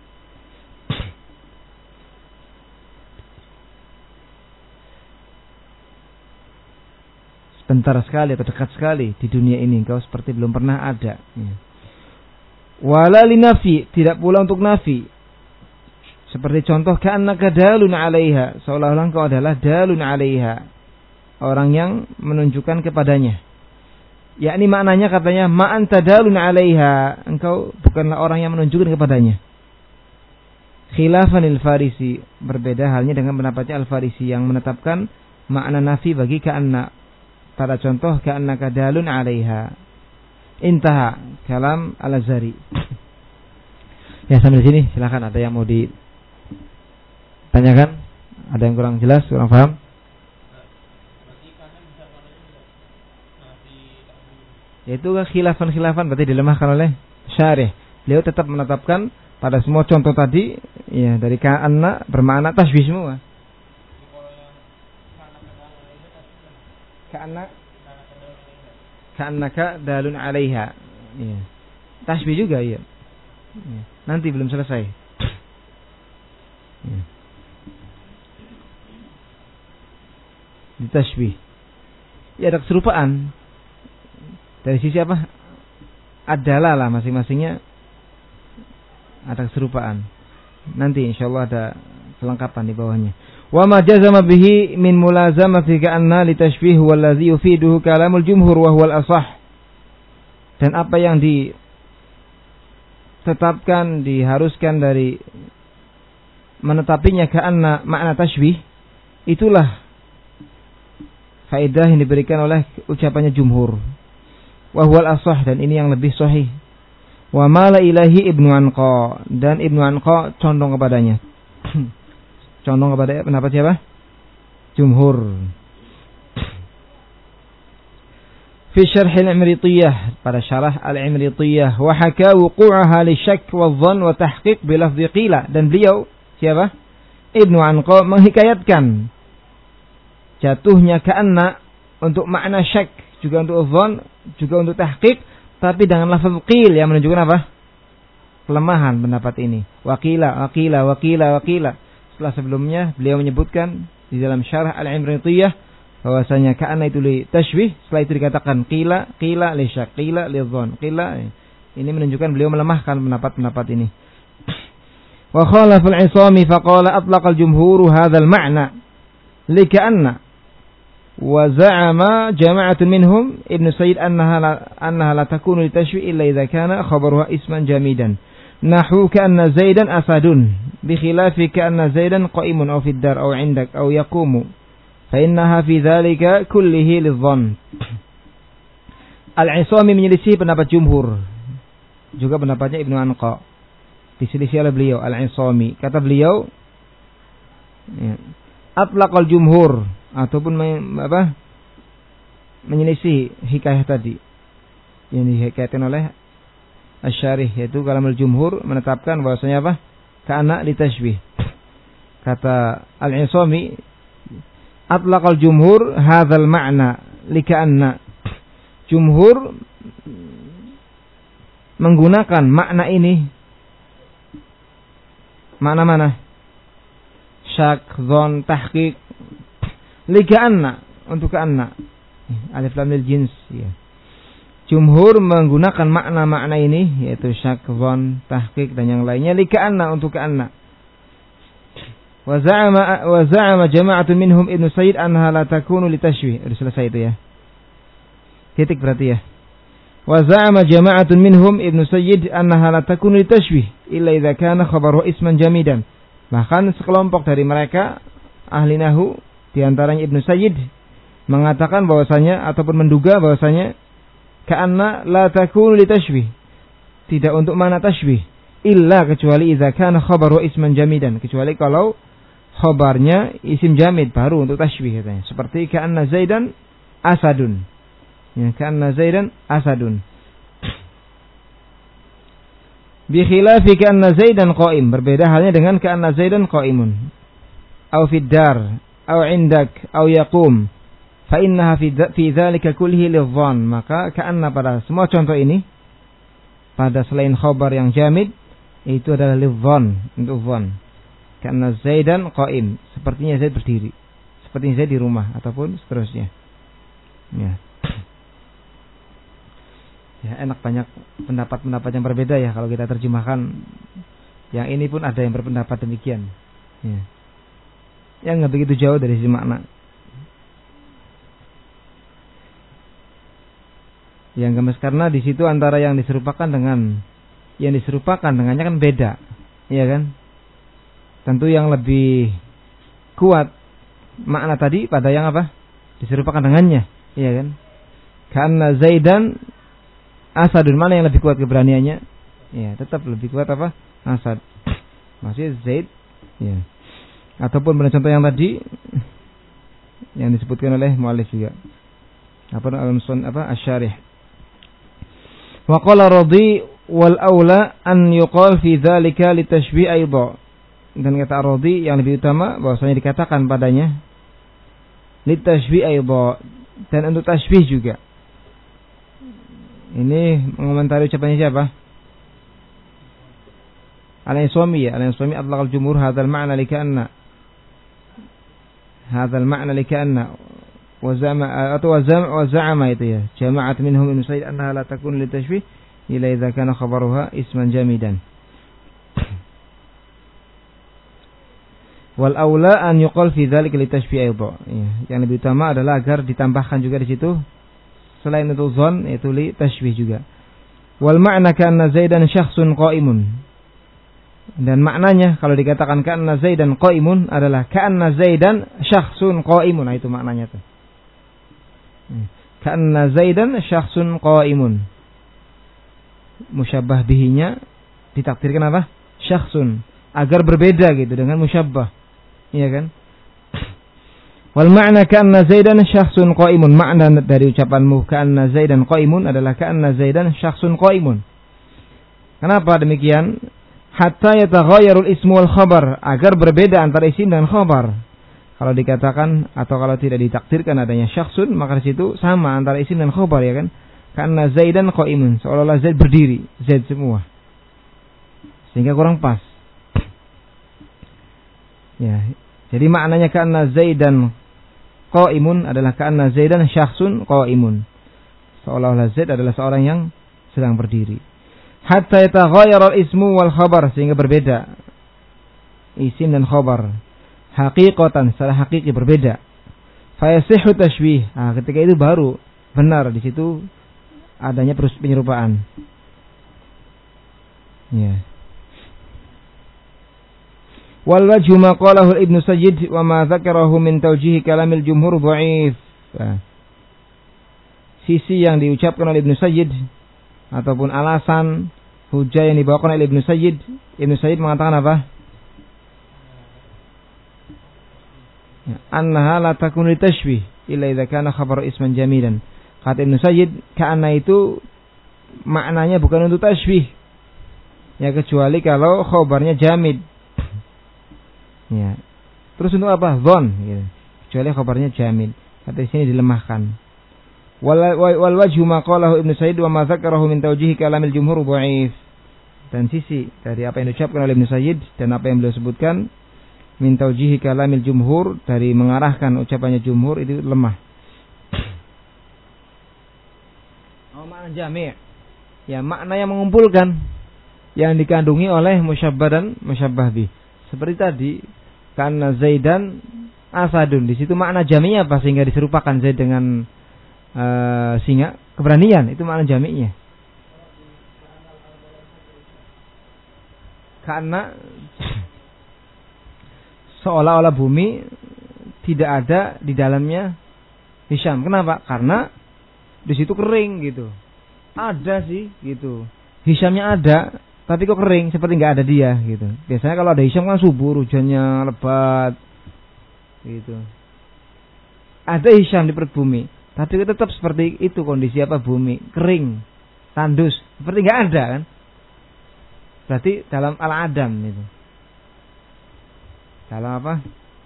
Sebentar sekali atau dekat sekali di dunia ini, engkau seperti belum pernah ada. Wala li nafi, tidak pula untuk nafi. Seperti contoh ka'annaka dalun 'alaiha, seolah-olah engkau adalah dalun 'alaiha, orang yang menunjukkan kepadanya. Yakni maknanya katanya ma anta dalun 'alaiha, engkau bukanlah orang yang menunjukkan kepadanya. Khilafan al-Farisi, berbeda halnya dengan pendapatnya Al-Farisi yang menetapkan makna nafi bagi ka'anna. Pada contoh ka'annaka dalun 'alaiha. Intaha kalam Al-Azhari. Ya, sampai sini silakan, ada yang mau ditanyakan? Ada yang kurang jelas, kurang paham? Yaitu khilafan-khilafan berarti dilemahkan oleh syarih. Beliau tetap menetapkan pada semua contoh tadi ya dari ka'anna bermakna tasbih semua. Ka'anna ka'annaka dalun 'alaiha. Ya. Tasbih juga ya. Ya. Nanti belum selesai. Ya. Di tasbih. Ya, ada keserupaan. Dari sisi apa? Adalah lah masing-masingnya ada keserupaan. Nanti insyaallah ada kelengkapan di bawahnya. Wa ma jazama bihi min mulazamati ka'anna li tashbih huwa allazi yufiduhu kalamul jumhur wa huwa al-ashah. Dan apa yang ditetapkan, diharuskan dari menetapinya ka'anna makna tashbih, itulah faedah yang diberikan oleh ucapannya jumhur. wa huwal ashah, dan ini yang lebih sahih. Wa mala ilahi Ibnu Anqa, dan Ibnu Anqa condong kepadanya. Condong kepada pendapat siapa? Jumhur. Fi syarh al-Imritiyah, pada syarah al-Imritiyah, wa haka wuqu'aha li syak wa dhann wa tahqiq bi lafdhi qila, dan beliau siapa? Ibnu Anqa menghikayatkan jatuhnya ka'anna untuk makna syak, juga untuk dhann, juga untuk tahqiq, tapi dengan lafaz qil yang menunjukkan apa? Kelemahan pendapat ini. Waqila, waqila, waqila, waqila. Setelah sebelumnya beliau menyebutkan di dalam syarah al-Imritiyah bahwasanya ka'anna itu li tashbih, setelah itu dikatakan qila, qila li syak, qila li dhann, qila. Ini menunjukkan beliau melemahkan pendapat-pendapat ini. Wa khalafa al-Isami faqala atlaqa al-jumhur hadha al-ma'na li ka'anna wa za'ama jama'atun minhum Ibnu Sayyid annaha la, annaha la takunu li tashbih illa idza kana khabaruha isman jamidan nahu ka'anna Zaidan asadun bi khilafi ka'anna Zaidan qa'imun aw fid dar aw 'indak aw yaqumu فإنها في ذلك كله للظن. Al-Isami menyelisih pendapat jumhur, juga pendapatnya Ibnu Anqa, diselisih oleh beliau. Al-Isami kata beliau, ya, atlaqal jumhur, ataupun men, apa, menyelisih hikayah tadi yang dihikayatkan oleh Asy-Syarih, yaitu kalamul jumhur menetapkan bahwasanya apa? Ka'anna li tashbih. Kata Al-Isami, atlaqal jumhur hadzal ma'na lika'anna. Jumhur menggunakan makna ini. Makna mana? Syak, dzon, tahqiq. Lika'anna, untuk ka'anna. Alif lam lil jins, ya. Jumhur menggunakan makna-makna ini, yaitu syak, dzon, tahqiq dan yang lainnya, lika'anna, untuk ka'anna. Wa za'ama wa za'ama jama'atun minhum Ibnu Sayyid annaha la takunu litashbih. Sudah selesai itu ya. Titik berarti ya. Wa za'ama jama'atun minhum Ibnu Sayyid annaha la takunu litashbih illa idza kana khabaruhu isman jamidan. Bahkan sekelompok dari mereka ahli nahwu di antaranya Ibnu Sayyid mengatakan bahwasanya ataupun menduga bahwasanya ka'anna la takunu litashbih, tidak untuk makna tashbih, illa kecuali idza kana khabaruhu isman jamidan, kecuali kalau khabarnya isim jamid baru untuk tashbih katanya. Seperti ka'anna Zaidan asadun. Ya, ka'anna Zaidan asadun. Bi khilafi ka'anna Zaidan qa'im, berbeda halnya dengan ka'anna Zaidan qa'imun. Au fid dar, au 'indak, au yaqum. Fa innaha fi fi dzalika kullihi lidh-dhann. Maka ka'anna pada semua contoh ini, pada selain khabar yang jamid, itu adalah lidh-dhann, untuk dhann. Karena Zaidan qaim, sepertinya Zaid berdiri, sepertinya Zaid di rumah, ataupun seterusnya. Ya. Ya, enak banyak pendapat-pendapat yang berbeda ya kalau kita terjemahkan. Yang ini pun ada yang berpendapat demikian. Ya. Yang nggak begitu jauh dari sisi makna. Yang gemes karena di situ antara yang diserupakan dengan yang diserupakan dengannya kan beda, iya kan? Tentu yang lebih kuat makna tadi pada yang apa? Diserupakan dengannya, iya kan? Karena Zaidan asadun, mana yang lebih kuat keberaniannya? Ya, tetap lebih kuat apa? Asad. Maksudnya Zaid, ya. Ataupun pada contoh yang tadi yang disebutkan oleh muallif juga. Apa al-Musan apa Asy-Syarih. Wa qala Radi wal aula an yuqal fi dzalika litashbih aidha. Dan kata Radi yang lebih utama bahwasanya dikatakan padanya litashbih aidha, dan untuk tashbih juga. Ini mengomentari ucapannya siapa? Al-Isami ya, Al-Isami atlaqal jumhur hadzal ma'na likanna. Hadzal ma'na likanna wa zama atau wa zama wa za'ama itu ya. Jama'at minhum Ibnu Sayyid annaha la takun litashbih illa idza kana khabaruha isman jamidan. Wal aula an yuqal fi dzalika litashbih aidha. Ya, yang lebih utama adalah agar ditambahkan juga di situ selain itu zon, yaitu li tashbih juga. Wal ma'na kana Zaidan syakhsun qa'imun. Dan maknanya kalau dikatakan kana Zaidan qa'imun adalah kana Zaidan syakhsun qa'imun. Nah, itu maknanya tuh. ka'anna Zaidan syakhsun qa'imun. Musyabbah bihinya ditakdirkan apa? Syakhsun, agar berbeda gitu dengan musyabbah. Iya kan? Wal ma'na ka'anna Zaidan syakhsun qa'imun. Makna dari ucapanmu ka'anna Zaidan qa'imun adalah ka'anna Zaidan syakhsun qa'imun. Kenapa demikian? Hatta yataghayyarul ismu wal khabar, agar berbeda antara isim dan khabar. Kalau dikatakan atau kalau tidak ditakdirkan adanya syakhsun, maka di situ sama antara isim dan khabar, ya kan? Karena Zaidan qa'imun, seolah-olah Zaid berdiri, Zaid semua. Sehingga kurang pas. Ya, jadi maknanya karena Zaidan qa'imun adalah karena Zaidan syakhsun qa'imun. Seolah-olah Zaid adalah seorang yang sedang berdiri. Hatta yataghayyara al-ismu wal khabar, sehingga berbeda isim dan khabar haqiqatan, secara hakiki berbeda. Fa yasihhu tashbih. Nah, ketika itu baru benar di situ adanya penyerupaan. Ya. Wal wajhu ma qalahu Ibnu Sayyid wa ma dzakarahu min tawjih kalamil jumhur dhaif. Nah, sisi yang diucapkan oleh Ibnu Sayyid ataupun alasan hujah yang dibawakan oleh Ibnu Sayyid, Ibnu Sayyid mengatakan apa? Ya, annaha la takunu litashbih illa idza kana khabaru isman jamilan. Kata Ibnu Sayyid, ka'anna itu maknanya bukan untuk tashbih. Ya, kecuali kalau khabarnya jamid. Ya. Terus untuk apa? Dhon, gitu. Kecuali khabarnya jamid. Kata di sini dilemahkan. Wal wal wajhu ma qalahu Ibnu Sayyid wa ma dzakarahu min tawjih kalamil jumhur dhaif. Dan sisi dari apa yang diucapkan oleh Ibnu Sayyid dan apa yang beliau sebutkan min tawjih kalamil jumhur, dari mengarahkan ucapannya jumhur, itu lemah. Oh, makna jami'. Ya, makna yang mengumpulkan yang dikandungi oleh musyabbah dan musyabbah bih. Seperti tadi, karena Zaidan asadun, di situ makna jami'nya apa sehingga diserupakan Zaid dengan Uh, singa, keberanian, itu makna jami'nya. Karena seolah-olah bumi tidak ada di dalamnya Hisham. Kenapa? Karena di situ kering gitu. Ada sih gitu. Hishamnya ada, tapi kok kering, seperti nggak ada dia gitu. Biasanya kalau ada Hisham kan subur, hujannya lebat gitu. Ada Hisham di perut bumi, tapi tetap seperti itu kondisi apa bumi, kering, tandus, seperti nggak ada kan? Berarti dalam al-adam itu. Dalam apa?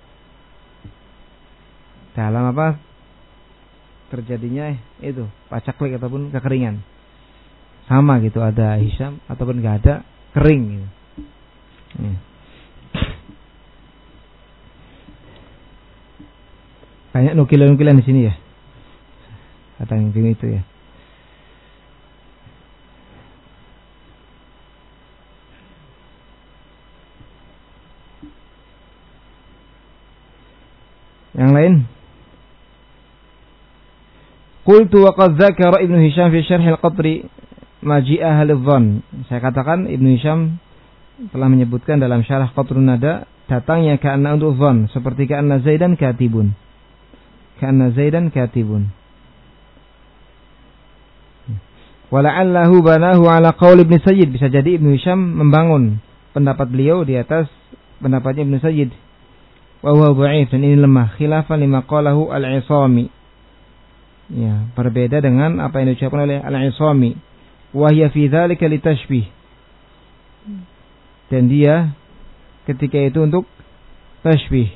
Dalam apa? Terjadinya itu pacaklik ataupun kekeringan. Sama gitu, ada Hisham ataupun nggak ada, kering gitu. Ya. Banyak nukilan-nukilan di sini ya. Kata yang itu ya. Yang lain. Qultu wa qad dzakara Ibnu Hisham fi syarh al-Qatri maji'a ahli-dhann. Saya katakan Ibnu Hisham telah menyebutkan dalam syarah Qatrun Nada datangnya ka'anna untuk dhann, seperti ka'anna Zaidan katibun. Ka'anna Zaidan katibun. Wala'allahu banahu ala qaul Ibnu Sayyid. Bisa jadi Ibnu Hisham membangun pendapat beliau di atas pendapatnya Ibnu Sayyid. Wa huwa dhaif, dan ini lemah, khilafan lima qalahu al-Isami. Ya, berbeda dengan apa yang diucapkan oleh al-Isami. Wa hiya fi dzalika litashbih. Dan dia ketika itu untuk tashbih.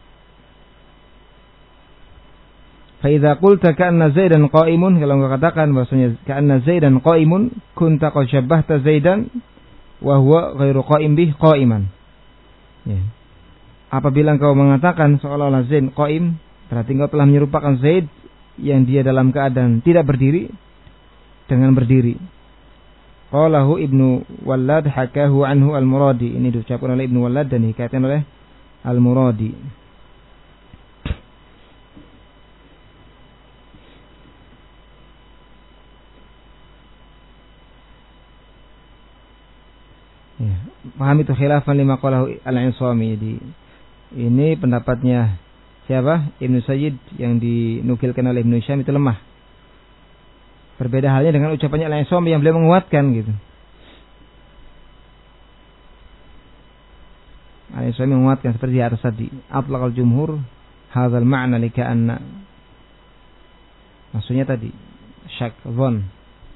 Fa idza qulta ka'anna Zaidan qa'imun, kalau engkau katakan bahwasanya ka'anna Zaidan qa'imun, kunta qad syabbahta Zaidan wa huwa ghairu qa'im bih qa'iman. Ya. Apabila engkau mengatakan seolah-olah Zaid qa'im, berarti engkau telah menyerupakan Zaid yang dia dalam keadaan tidak berdiri dengan berdiri. Qalahu Ibnu Wallad hakahu anhu al-Muradi. Ini diucapkan oleh Ibnu Wallad dan dikatakan oleh al-Muradi. Ya, paham itu khilafan lima qalahu al-Isami. Jadi ini pendapatnya siapa? Ibnu Sayyid yang dinukilkan oleh Ibnu Hisham itu lemah. Berbeda halnya dengan ucapannya Al-Isam yang beliau menguatkan gitu. Al-Isam menguatkan seperti di atas tadi. Atlaqal jumhur hadzal ma'na li ka'anna. Maksudnya tadi syak, dhon.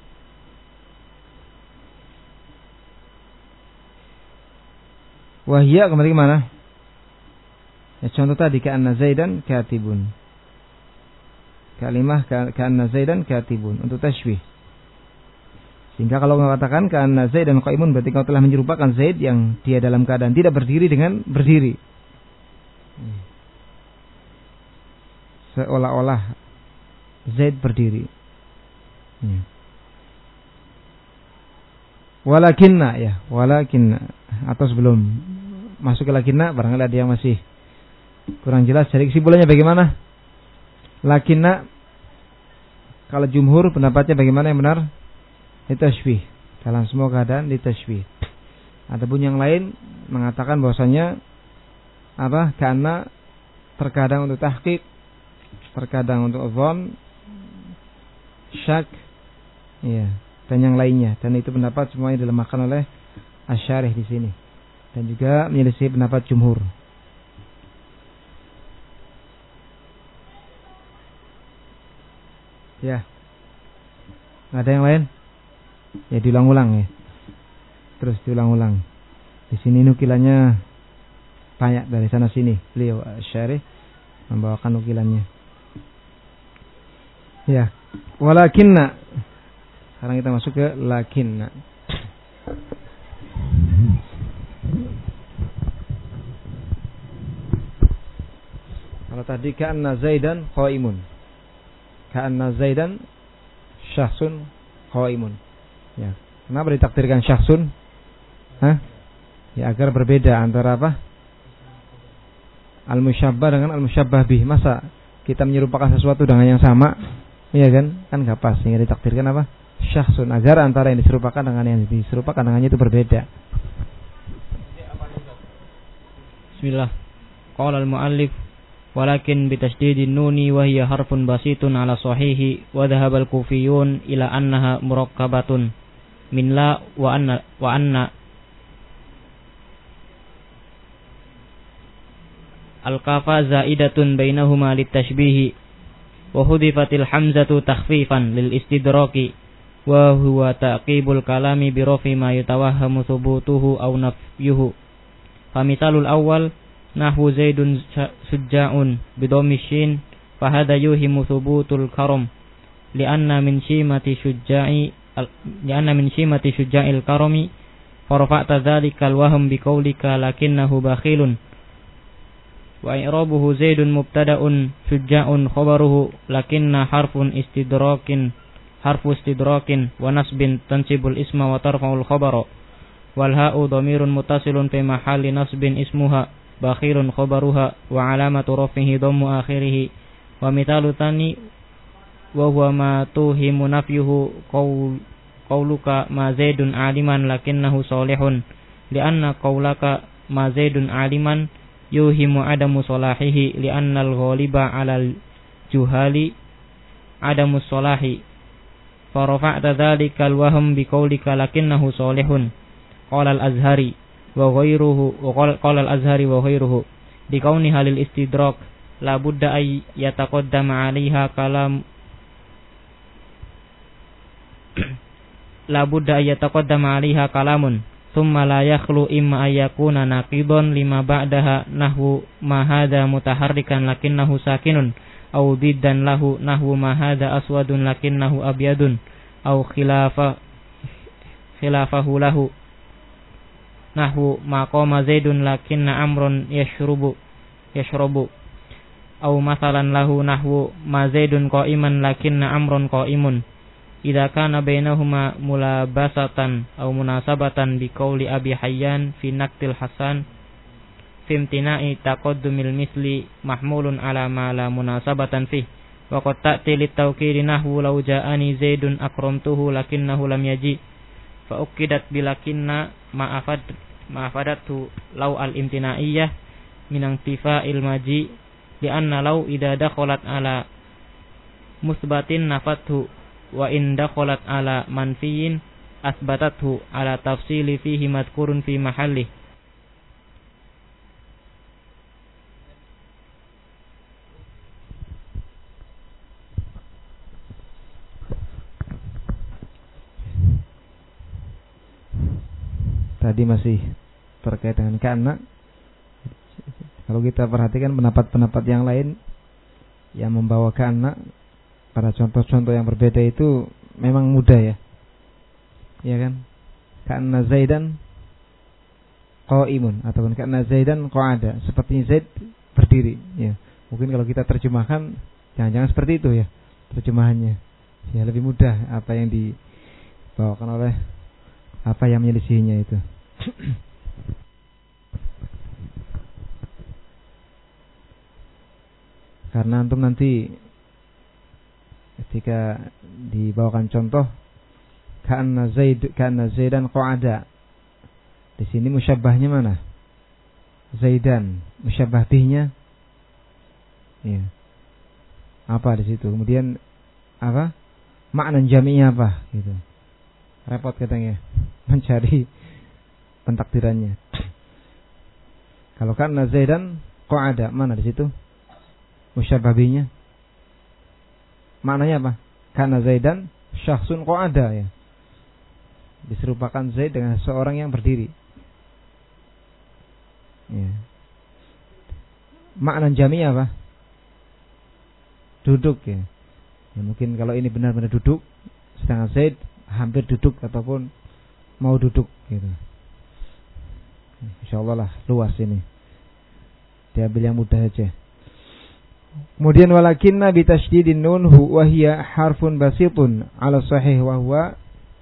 Wahia kembali ke mana? Ya, contoh tadi ka'anna Zaidan katibun. Kalimah ka'anna Zaidan katibun untuk tashbih. Sehingga kalau mengatakan ka'anna Zaidan qaimun berarti kau telah menyerupakan Zaid yang dia dalam keadaan tidak berdiri dengan berdiri. Seolah-olah Zaid berdiri. Ya. Walakinna ya, walakinna atau sebelum masuk ke lakinna barangkali ada yang masih kurang jelas. Jadi kesimpulannya bagaimana? Lakinna kalau jumhur pendapatnya bagaimana yang benar? Litashbih. Dalam semua keadaan litashbih. Adapun yang lain mengatakan bahwasanya apa? Karena terkadang untuk tahqiq, terkadang untuk dhon, syak, ya, dan yang lainnya. Dan itu pendapat semuanya dilemahkan oleh Asy-Syarih di sini. Dan juga menyelisih pendapat jumhur. Ya. Nggak ada yang lain? Ya diulang-ulang ya. Terus diulang-ulang. Di sini nukilannya banyak dari sana sini. Beliau Asy-Syarih membawakan nukilannya. Ya. Walakinna. Sekarang kita masuk ke lakinna. Kalau tadi ka'anna Zaidan qaimun. Ka'anna Zaidan syakhsun qaimun. Ya. Kenapa ditakdirkan syakhsun? Hah? Ya agar berbeda antara apa? Al-musyabbah dengan al-musyabbah bih. Masa kita menyerupakan sesuatu dengan yang sama? Iya kan? Kan enggak pas. Sehingga ditakdirkan apa? Syakhsun, agar antara yang diserupakan dengan yang diserupakan dengannya itu berbeda. Bismillah. Qala al-muallif walakin bitasydidin nuni wa hiya harfun basitun ala sahihi wa dhahaba al-kufiyun ila annaha murakkabatun min la wa anna wa anna al-kafa zaidatun bainahuma litashbihi wa hudifatil hamzatu takhfifan lil istidraki wa huwa taqibul kalami bi rafi ma yatawahhamu thubutuhu aw nafyuhu. Fa misalul awwal nahwu Zaidun sujja'un bidhammi shin fa hadha yuhimu thubutul karam li'anna min shimati syujja'i li'anna min shimati syujja'il karami farfa'ta dzalika al-wahm biqaulika lakinnahu bakhilun wa i'rabuhu Zaidun mubtada'un syujja'un khabaruhu lakinna harfun istidrakin harfu istidrakin wa nasbin tansibul isma wa tarfa'ul khabara wal ha'u dhamirun muttasilun fi mahalli nasbin ismuha bakhilun khabaruha wa alamatu rafihi dhammu akhirih wa mithalu tani wa huwa ma tuhimu nafyuhu qaul qauluka ma Zaidun aliman lakinnahu salihun li'anna qaulaka ma Zaidun aliman yuhimu adamu salahihi li'anna al-ghaliba 'alal juhali adamu salahi fa rafa'ta dzalika al-wahm bi qaulika lakinnahu salihun qala al-azhari wa ghairuhu wa qala al-azhari wa ghairuhu di kauni halil istidrak la budda ay yataqaddama 'alaiha kalam la budda ay yataqaddama 'alaiha kalamun thumma la yakhlu imma ay yakuna naqidan lima ba'daha nahwu ma hadha mutaharrikan lakinnahu sakinun aw diddan lahu nahwu ma hadha aswadun lakinnahu abyadun aw khilafa khilafahu lahu nahwu maqama Zaidun lakinna amrun yashrubu yashrubu aw mathalan lahu nahwu ma Zaidun qa'iman lakinna amrun qa'imun idza kana bainahuma mulabasatan aw munasabatan biqauli Abi Hayyan fi naqtil Hasan fi imtina'i taqaddumil misli mahmulun ala ma la munasabatan fi wa qad ta'ti litawkili nahwu law ja'ani Zaidun akramtuhu lakinnahu lam yaji fa uqidat bilakinna ma'afad ma'afadatu law al-imtinaiyah minang tifa'il maji li anna law idza dakhalat ala musbatin nafathu wa in dakhalat ala manfiyin asbatathu ala tafsili fihi madhkurun fi mahallih. Tadi masih terkait dengan kana. Kalau kita perhatikan pendapat-pendapat yang lain yang membawa kana pada contoh-contoh yang berbeda itu memang mudah ya. Ya kan? Kana Zaidan qa'imun ataupun kana Zaidan qa'ada, seperti Zaid berdiri ya. Mungkin kalau kita terjemahkan jangan-jangan seperti itu ya terjemahannya. Ya lebih mudah apa yang dibawakan oleh apa yang menyelisihinya itu. Karena antum nanti ketika dibawakan contoh kana Zaid kana Zaidan qa'ada, di sini musyabbahnya mana? Zaidan, musyabbah bihnya ya. Apa di situ? Kemudian apa? Makna jami'nya apa gitu. Repot katanya mencari pentakdirannya. Kalau kana Zaidan qa'ada, mana di situ? Musyabbah bihnya. Maknanya apa? Kana Zaidan syakhsun qa'ada ya. Diserupakan Zaid dengan seorang yang berdiri. Ya. Makna jami' apa? Duduk ya. Ya. Mungkin kalau ini benar-benar duduk, sedangkan Zaid hampir duduk ataupun mau duduk gitu. Insyaallah lah luas ini. Diambil yang mudah aja. Kemudian walakinna bi tasydidin nun hu wa hiya harfun basitun ala sahih wa huwa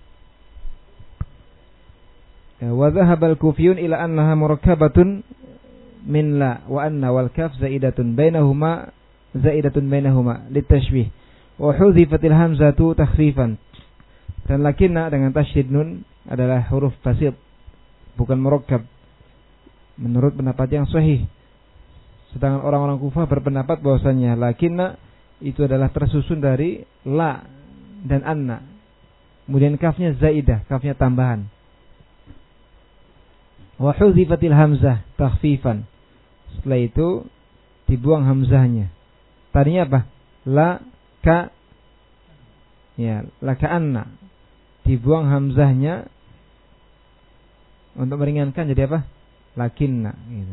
wa dhahaba al-kufiyun ila annaha murakkabatun min la wa anna wal kaf zaidatun bainahuma zaidatun bainahuma litashbih wa hudhifatil hamzatu takhfifan. Dan lakinna dengan tasydid nun adalah huruf basit bukan murakkab menurut pendapat yang sahih. Sedangkan orang-orang Kufah berpendapat bahwasanya lakinna itu adalah tersusun dari la dan anna. Kemudian kafnya zaidah, kafnya tambahan. Wa hudhifatil hamzah takhfifan. Setelah itu dibuang hamzahnya. Tadinya apa? La ka ya, la ka anna. Dibuang hamzahnya untuk meringankan jadi apa? Lakinna gitu.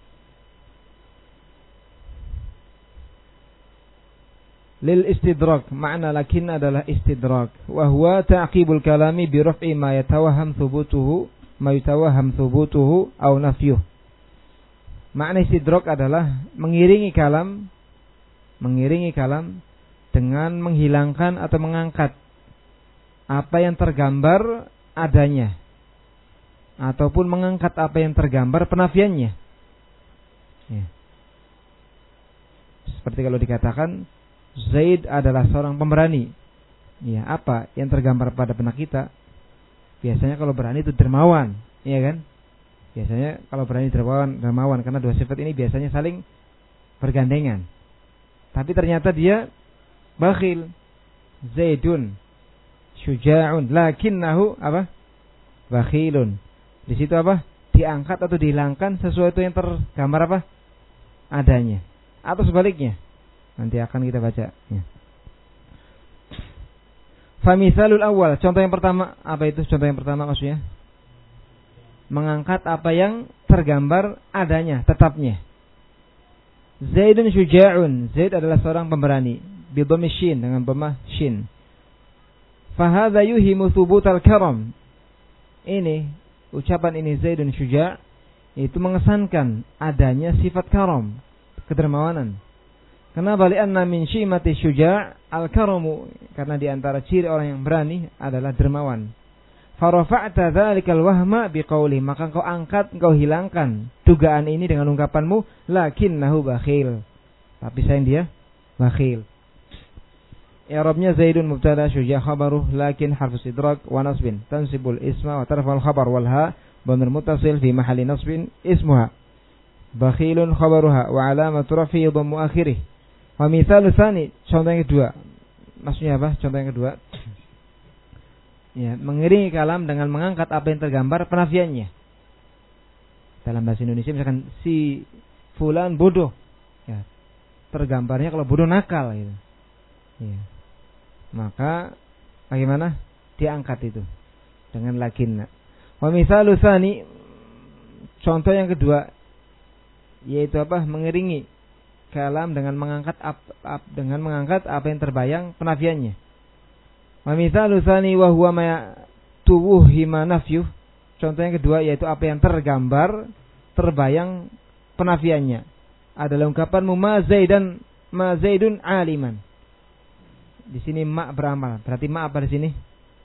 Lil istidrak, makna lakin adalah istidrak, wa huwa ta'qibul kalami bi raf'i ma yatawahham thubutuhu ma yatawahham thubutuhu aw nafyuh. Makna istidrak adalah mengiringi kalam mengiringi kalam dengan menghilangkan atau mengangkat apa yang tergambar adanya ataupun mengangkat apa yang tergambar penafiannya. Ya. Seperti kalau dikatakan Zaid adalah seorang pemberani. Ya, apa yang tergambar pada benak kita? Biasanya kalau berani itu dermawan, iya kan? Biasanya kalau berani dermawan, dermawan karena dua sifat ini biasanya saling bergandengan. Tapi ternyata dia bakhil. Zaidun syuja'un lakinnahu apa? Bakhilun. Di situ apa? Diangkat atau dihilangkan sesuatu yang tergambar apa? Adanya. Atau sebaliknya. Nanti akan kita baca ya. Famisalul awal, contoh yang pertama, apa itu contoh yang pertama maksudnya? Mengangkat apa yang tergambar adanya, tetapnya. Zaidun syuja'un, Zaid adalah seorang pemberani. Bidhammi shin, dengan dhammah shin. Fahadha yuhimu thubutal karam. Ini, ucapan ini Zaidun syuja' itu mengesankan adanya sifat karam, kedermawanan. Kenapa? Li'anna min syimati syuja' al-karamu, karena di antara ciri orang yang berani adalah dermawan. Farafa'ta dzalikal wahma biqauli, maka kau angkat, kau hilangkan dugaan ini dengan ungkapanmu lakinnahu bakhil. Tapi sayang dia bakhil. I'rabnya Zaidun mubtada syuja' khabaruh lakin harfu istidrak wa nasbin tansibul isma wa tarfa'ul khabar wal ha dhamir muttasil fi mahalli nasbin ismuha. Bakhilun khabaruha wa alamatu raf'i dhammu akhirih. Wa mithal tsani, contoh yang kedua. Maksudnya apa? Contoh yang kedua. Ya, mengiringi kalam dengan mengangkat apa yang tergambar penafiannya. Dalam bahasa Indonesia misalkan si fulan bodoh. Ya, tergambarnya kalau bodoh nakal gitu. Ya. Maka bagaimana? Diangkat itu dengan lakinna. Wa misalu tsani, contoh yang kedua yaitu apa? Mengiringi kalam dengan mengangkat ap, ap, dengan mengangkat apa yang terbayang penafiannya. Wa mithalu tsani wa huwa ma tuwhima nafyuh. Contoh yang kedua yaitu apa yang tergambar, terbayang penafiannya. Adalah ungkapan ma Zaidan ma Zaidun aliman. Di sini ma beramal. Berarti ma apa di sini?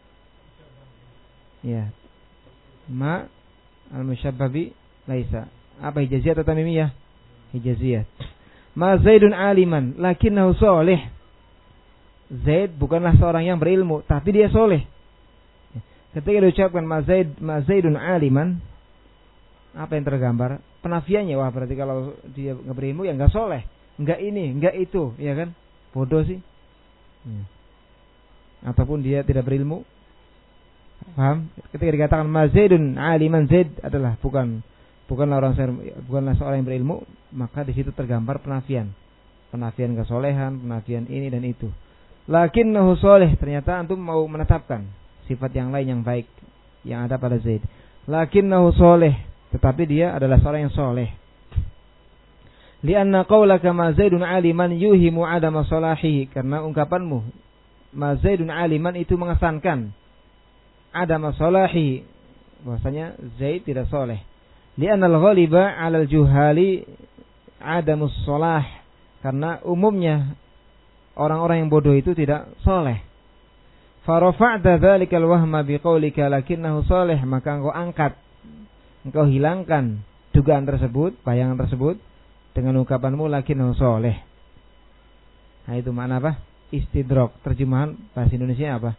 Ya. Ma al-musyabbabi laisa. Apa hijaziyah atau tamimiyah? Hijaziyah. Ma Zaidun aliman lakinnahu sholih. Zaid bukanlah seorang yang berilmu, tapi dia soleh. Ketika diucapkan ma Zaid ma Zaidun aliman, apa yang tergambar? Penafiannya. Wah, berarti kalau dia enggak berilmu ya enggak soleh, enggak ini, enggak itu, ya kan? Bodoh sih. Hmm. Ataupun dia tidak berilmu. Paham? Ketika dikatakan ma Zaidun aliman, Zaid adalah bukan bukanlah orang bukanlah seorang yang berilmu, maka di situ tergambar penafian. Penafian kesolehan, penafian ini dan itu. Lakinnahu sholih, ternyata antum mau menetapkan sifat yang lain yang baik yang ada pada Zaid. Lakinnahu sholih, tetapi dia adalah seorang yang soleh. Lianna qaulaka ma Zaidun aliman yuhimu adama salahihi, karena ungkapanmu ma Zaidun aliman itu mengesankan adama salahihi, bahwasanya Zaid tidak soleh. Lianna al-ghaliba 'ala al-juhali adamus salah, karena umumnya orang-orang yang bodoh itu tidak soleh. Farafa'ta dzalikal wahma biqaulika lakinnahu soleh, maka engkau angkat, engkau hilangkan dugaan tersebut, bayangan tersebut dengan ungkapanmu lakinnahu soleh. Nah, itu makna apa? Istidrak. Terjemahan bahasa Indonesia apa?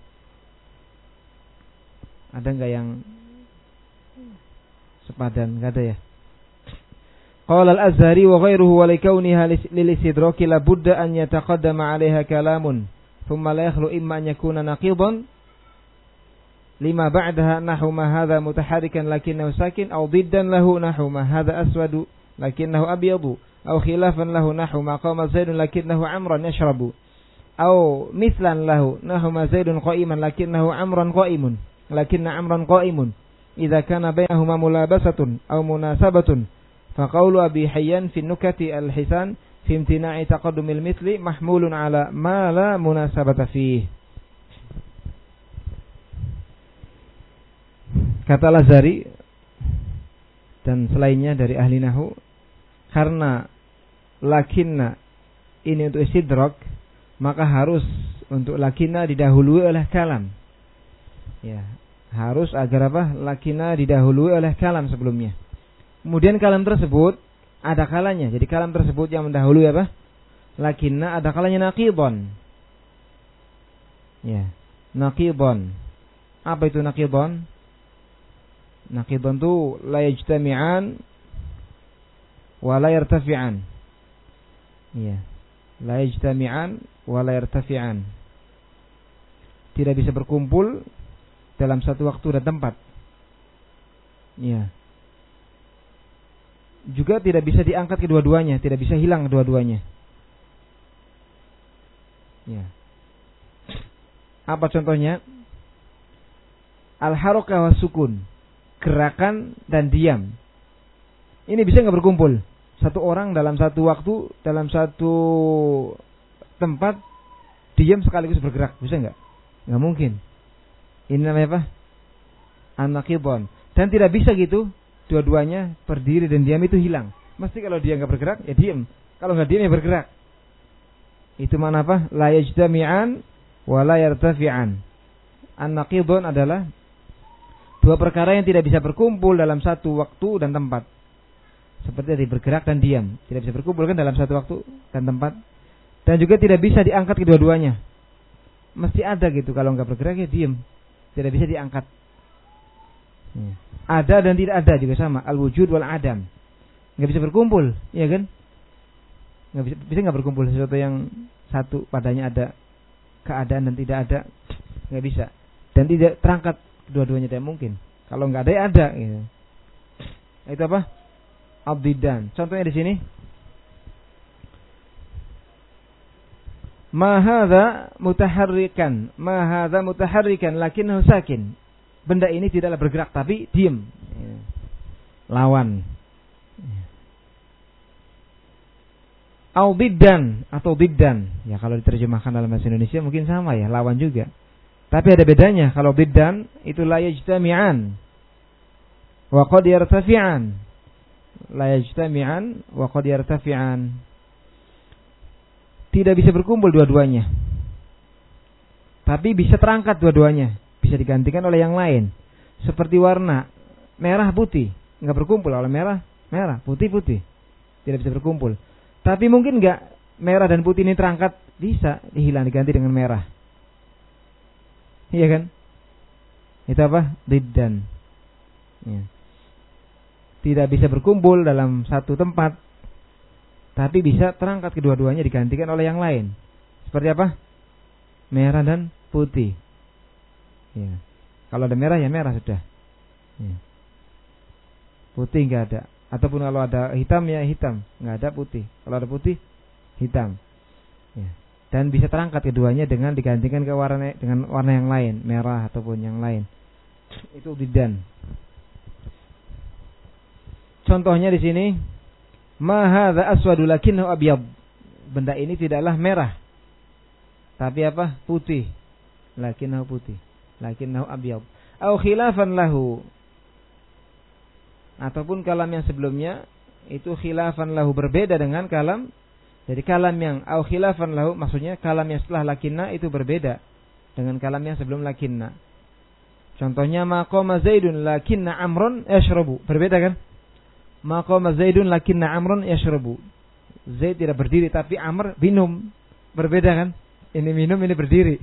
Ada enggak yang sepadan? Enggak ada ya? Qala al-Azhari wa ghairuhu wa likauniha lil-istidraki la budda an yataqaddama 'alayha kalamun thumma la yakhlu imma an yakuna naqidan lima ba'daha nahu ma hadha mutaharrikan lakinnahu sakin aw diddan lahu nahu ma hadha aswadu lakinnahu abyadu aw khilafan lahu nahu ma qama Zaidun lakinnahu amran yashrabu aw mithlan lahu nahu ma Zaidun qa'iman lakinnahu amran qa'imun lakinna amran qa'imun idza kana bainahuma mulabasatun aw munasabatun. Faqaulu Abi Hayyan fi nukati al-hisan fi imtina'i taqaddumil mithli mahmulun ala ma la munasabata fihi. Kata Lazari dan selainnya dari ahli nahwu, karena lakinna ini untuk istidrak, maka harus untuk lakinna didahului oleh kalam. Ya, harus agar apa? Lakinna didahului oleh kalam sebelumnya. Kemudian kalam tersebut ada kalanya. Jadi kalam tersebut yang mendahului apa? Lakinna ada kalanya naqidon. Ya, naqidon. Apa itu naqidon? Naqidon itu la yajtami'an wa la yartafi'an. Ya, la yajtami'an wa la yartafi'an. Tidak bisa berkumpul dalam satu waktu dan tempat. Ya. Juga tidak bisa diangkat kedua-duanya, tidak bisa hilang kedua-duanya. Ya. Apa contohnya? Al-harakah wa sukun, gerakan dan diam. Ini bisa nggak berkumpul? Satu orang dalam satu waktu, dalam satu tempat, diam sekaligus bergerak, bisa nggak? Nggak mungkin. Ini namanya apa? An-naqidon. Dan tidak bisa gitu. Dua-duanya berdiri dan diam itu hilang. Mesti kalau dia enggak bergerak ya diam. Kalau enggak diam ya bergerak. Itu mana apa? La yajtami'an wa la yartafi'an. An-naqidun adalah dua perkara yang tidak bisa berkumpul dalam satu waktu dan tempat. Seperti tadi bergerak dan diam, tidak bisa berkumpul kan dalam satu waktu dan tempat. Dan juga tidak bisa diangkat kedua-duanya. Mesti ada gitu, kalau enggak bergerak ya diam. Tidak bisa diangkat. Hmm. Ada dan tidak ada juga sama, al-wujud wal adam. Enggak bisa berkumpul, iya kan? Enggak bisa bisa enggak berkumpul sesuatu yang satu padanya ada keadaan dan tidak ada, enggak bisa. dan tidak terangkat dua-duanya, tidak mungkin. Kalau nggak ada ya ada gitu. Itu apa? Ad-diddan. Contohnya di sini. Ma hadza mutaharrikan, ma hadza mutaharrikan lakinnahu sakin. Benda ini tidaklah bergerak tapi diam. Lawan. Au diddan atau diddan. Ya kalau diterjemahkan dalam bahasa Indonesia mungkin sama ya, lawan juga. Tapi ada bedanya. Kalau diddan itu la yajtami'an wa qad yartafi'an. La yajtami'an wa qad yartafi'an. Tidak bisa berkumpul dua-duanya. Tapi bisa terangkat dua-duanya. Bisa digantikan oleh yang lain. Seperti warna merah putih. Enggak berkumpul oleh merah, merah, putih, putih. Tidak bisa berkumpul. Tapi mungkin enggak merah dan putih ini terangkat. Bisa dihilang, diganti dengan merah. Iya kan? Itu apa? Diddan. Ya. Tidak bisa berkumpul dalam satu tempat. Tapi bisa terangkat kedua-duanya digantikan oleh yang lain. Seperti apa? Merah dan putih. Ya. Kalau ada merah ya merah sudah. Ya. Putih enggak ada. Ataupun kalau ada hitam ya hitam, enggak ada putih. Kalau ada putih, hitam. Ya. Dan bisa terangkat keduanya dengan digantikan ke warna dengan warna yang lain, merah ataupun yang lain. Itu diddan. Contohnya di sini. Ma hadza aswadu lakinnahu abyad. Benda ini tidaklah merah. Tapi apa? Putih. Lakinnahu putih. Lakinnahu abyad. Au khilafan lahu. Ataupun kalam yang sebelumnya itu khilafan lahu, berbeda dengan kalam. Jadi kalam yang au khilafan lahu maksudnya kalam yang setelah lakinna itu berbeda dengan kalam yang sebelum lakinna. Contohnya maqama Zaidun lakinna Amrun yashrabu. Berbeda kan? Maqama Zaidun lakinna Amrun yashrabu. Zaid tidak berdiri tapi Amr minum. Berbeda kan? Ini minum, ini berdiri.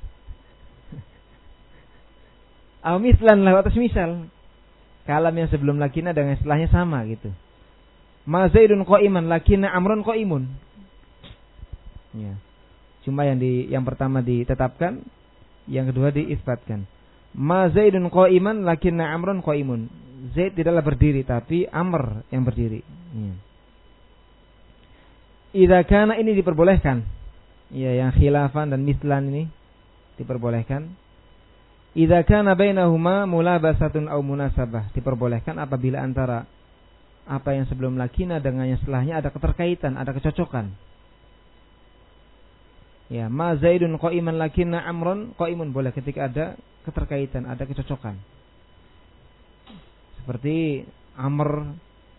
Au mislan lahu, atas misal. Kalam yang sebelum lakinna dengan setelahnya sama gitu. Ma Zaidun qa'iman lakinna Amrun qa'imun. Ya. Cuma yang di yang pertama ditetapkan, yang kedua diisbatkan. Ma Zaidun qa'iman lakinna Amrun qa'imun. Zaid tidaklah berdiri tapi Amr yang berdiri. Ya. Idza kana ini diperbolehkan. Ya, yang khilafan dan mislan ini diperbolehkan. Idza kana bainahuma mulabasatun aw munasabah, diperbolehkan apabila antara apa yang sebelum lakina dengan yang setelahnya ada keterkaitan, ada kecocokan. Ya, ma Zaidun qa'iman lakinna Amrun qa'imun, boleh ketika ada keterkaitan, ada kecocokan. Seperti Amr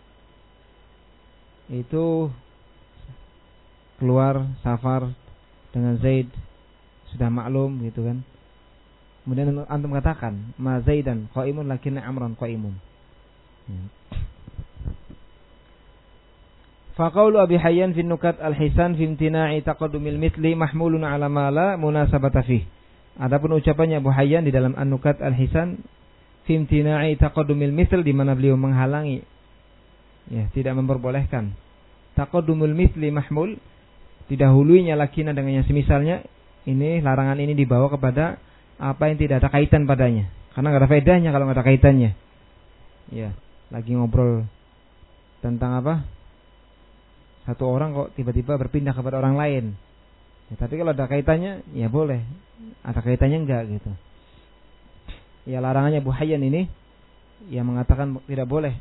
itu keluar safar dengan Zaid, sudah maklum gitu kan. Kemudian antum katakan ma Zaidan qa'imun lakinna Amran qa'imun. Fa qaulu Abi Hayyan fi nukat al-hisan fi imtina'i taqaddumil mithli mahmulun 'ala ma la munasabata fih. Adapun ucapannya Abu Hayyan di dalam an-nukat al-hisan fi imtina'i taqaddumil mithl, di mana beliau menghalangi, ya, tidak memperbolehkan taqaddumul mithli mahmul, didahuluinya lakina dengan yang semisalnya. Ini larangan ini dibawa kepada apa yang tidak ada kaitan padanya, karena nggak ada faedahnya kalau nggak ada kaitannya. Ya, lagi ngobrol tentang apa? Satu orang kok tiba-tiba berpindah kepada orang lain. Ya, tapi kalau ada kaitannya, ya boleh. Ada kaitannya enggak gitu. Ya, larangannya Abu Hayyan ini yang mengatakan tidak boleh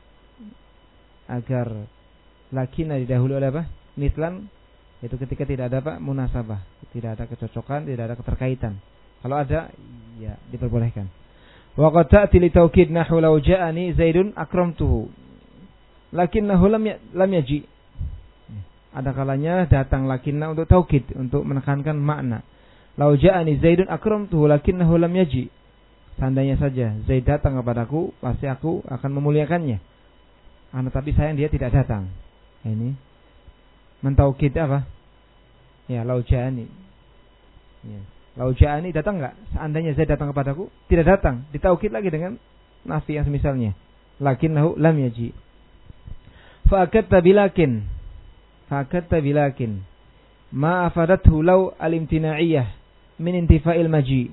agar lakina didahului oleh apa? Mislan, itu ketika tidak ada apa? Munasabah, tidak ada kecocokan, tidak ada keterkaitan. Kalau ada, ya diperbolehkan. Wa qad ta'ti li taukid nahwu law ja'ani Zaidun akramtuhu lakinnahu lam ya, lam yaji. Ada kalanya datang lakinna untuk taukid, untuk menekankan makna. Law ja'ani Zaidun akramtuhu lakinnahu lam yaji. Seandainya saja Zaid datang kepadaku, pasti aku akan memuliakannya. Anak tapi sayang dia tidak datang. Ini mentaukid apa? Ya, law ja'ani. Ya. Law ja'ani datang enggak? Seandainya Zaid datang kepadaku, tidak datang. Ditaukid lagi dengan nafi yang semisalnya. Lakinnahu lam yaji. Fa akatta bilakin. Fa akatta bilakin. Ma afadathu law al-imtina'iyah min intifa'il maji.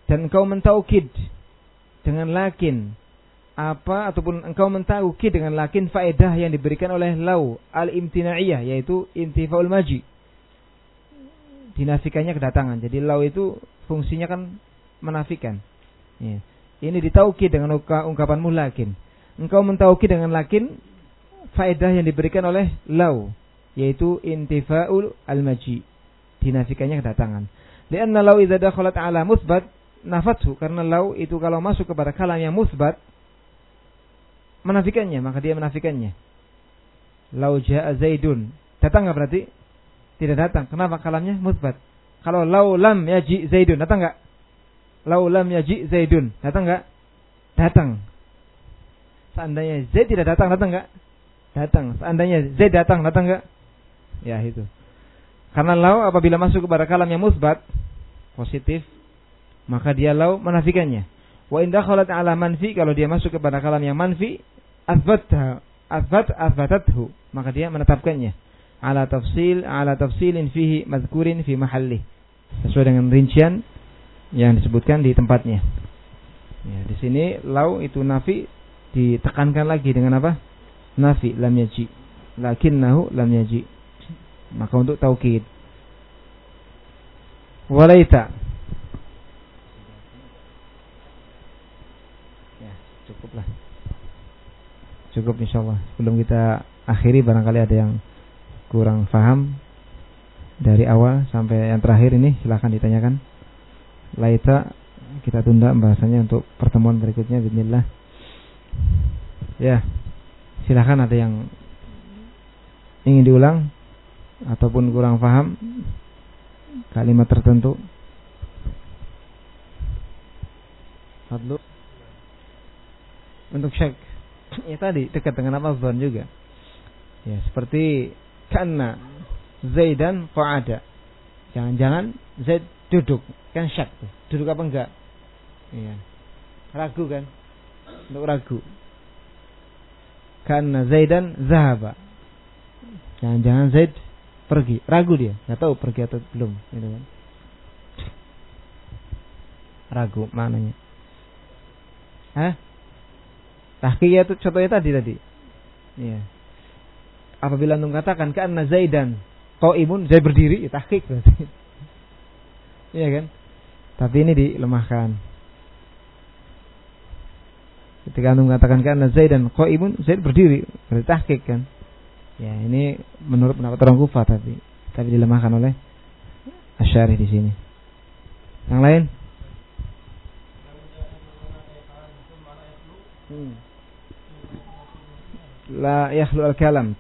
dan engkau mentaukid dengan lakin apa ataupun engkau mentaukid dengan lakin faedah yang diberikan oleh lau al-imtinaiyah, yaitu intifaul maji, dinafikannya kedatangan. Jadi lau itu fungsinya kan menafikan. Ya. Ini ditaukid dengan ungkapanmu lakin. Engkau mentaukid dengan lakin faedah yang diberikan oleh lau, yaitu intifaul al-maji, dinafikannya kedatangan. Lianna lau idza dakhalat ala musbat nafathu, karena lau itu kalau masuk kepada kalam yang musbat menafikannya, maka dia menafikannya. Lau jaa Zaidun, datang enggak berarti? Tidak datang. Kenapa? Kalamnya musbat. Kalau lau lam yaji Zaidun, datang enggak? Lau lam yaji Zaidun, datang enggak? Datang. Seandainya Zaid tidak datang, datang enggak? Datang. Seandainya Zaid datang, datang enggak? Ya itu. Karena lau apabila masuk kepada kalam yang musbat, positif, maka dia lau menafikannya. Wa in dakhalat ala manfi, kalau dia masuk kepada kalam yang manfi, asbatha asbat asbatathu, maka dia menetapkannya. Ala tafsil ala tafsilin fihi mazkurin fi mahalli, sesuai dengan rincian yang disebutkan di tempatnya. Ya, di sini lau itu nafi ditekankan lagi dengan apa? Nafi lam yaji. Lakinnahu lam yaji. Maka untuk taukid. Walaita. Ya, cukuplah. Cukup insyaallah. Sebelum kita akhiri, barangkali ada yang kurang paham dari awal sampai yang terakhir ini, silakan ditanyakan. Laita kita tunda pembahasannya untuk pertemuan berikutnya bismillah. Ya, silakan ada yang ingin diulang ataupun kurang paham kalimat tertentu. Fadlu. Untuk syak, ya tadi dekat dengan apa zon juga. Ya, seperti karena Zaidan qa'ada. Jangan-jangan Zaid duduk, kan syak tuh. Duduk apa enggak? Iya. Ragu kan? Untuk ragu. Karena Zaidan zahaba. Jangan-jangan Zaid pergi. Ragu dia, enggak tahu pergi atau belum, gitu kan. Ragu maknanya. Hah? Tahqiq itu contohnya tadi tadi. Iya. Apabila antum katakan karena Zaidan qaimun, Zaid berdiri, ya tahqiq berarti. Iya kan? Tapi ini dilemahkan. Ketika antum katakan karena Zaidan qaimun, Zaid berdiri, berarti tahqiq kan? Ya, ini menurut pendapat orang Kufah tapi tapi dilemahkan oleh Asy'ari di sini. Yang lain? Hmm. La yakhlu al-kalam.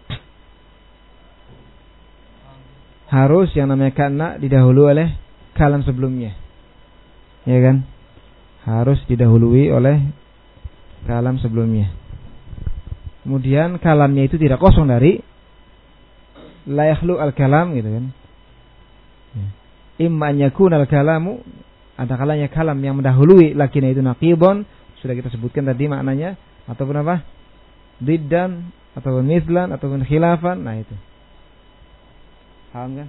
Harus yang namanya kana didahului oleh kalam sebelumnya. Ya kan? Harus didahului oleh kalam sebelumnya. Kemudian kalamnya itu tidak kosong dari la yakhlu al-kalam, gitu kan. Ya. Imma an yakuna al-kalamu, ada kalanya kalam yang mendahului lakinnya itu naqibun, sudah kita sebutkan tadi maknanya, ataupun apa? Diddan ataupun mislan ataupun khilafan. Nah itu. Paham kan?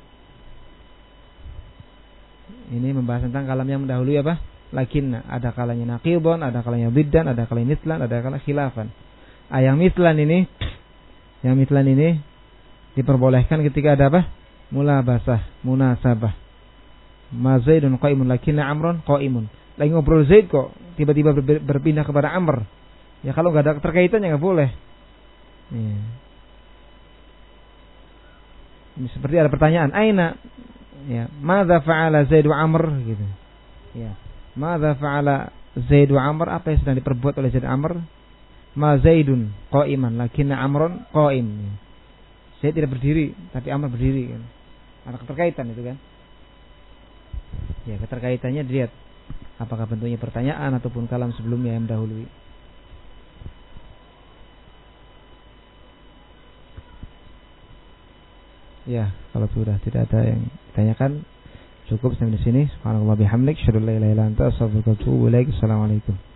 Ini membahas tentang kalam yang mendahului apa? Lakinna. Ada kalanya naqibun, ada kalanya diddan, ada kalanya mislan, ada kalanya khilafan. Ah, yang mislan ini, yang mislan ini diperbolehkan ketika ada apa? Mulabasah, munasabah. Ma Zaidun qaimun lakinna Amrun qaimun. Lagi ngobrol Zaid kok tiba-tiba berpindah kepada Amr. Ya kalau enggak ada keterkaitannya enggak boleh. Ya. Ini seperti ada pertanyaan, aina? Ya, madza fa'ala Zaid wa Amr gitu. Ya. Madza fa'ala Zaid wa Amr? Apa yang sedang diperbuat oleh Zaid Amr? Ma Zaidun qaiman lakinna Amrun qaim. Zaid tidak berdiri, tapi Amr berdiri kan. Ada keterkaitan itu kan? Ya, keterkaitannya dilihat apakah bentuknya pertanyaan ataupun kalam sebelumnya yang mendahului. Ya, kalau sudah tidak ada yang ditanyakan, cukup sampai di sini. Subhanallah bihamdik, asyhadu an la ilaha illa anta, astaghfiruka wa atubu ilaik. Assalamualaikum.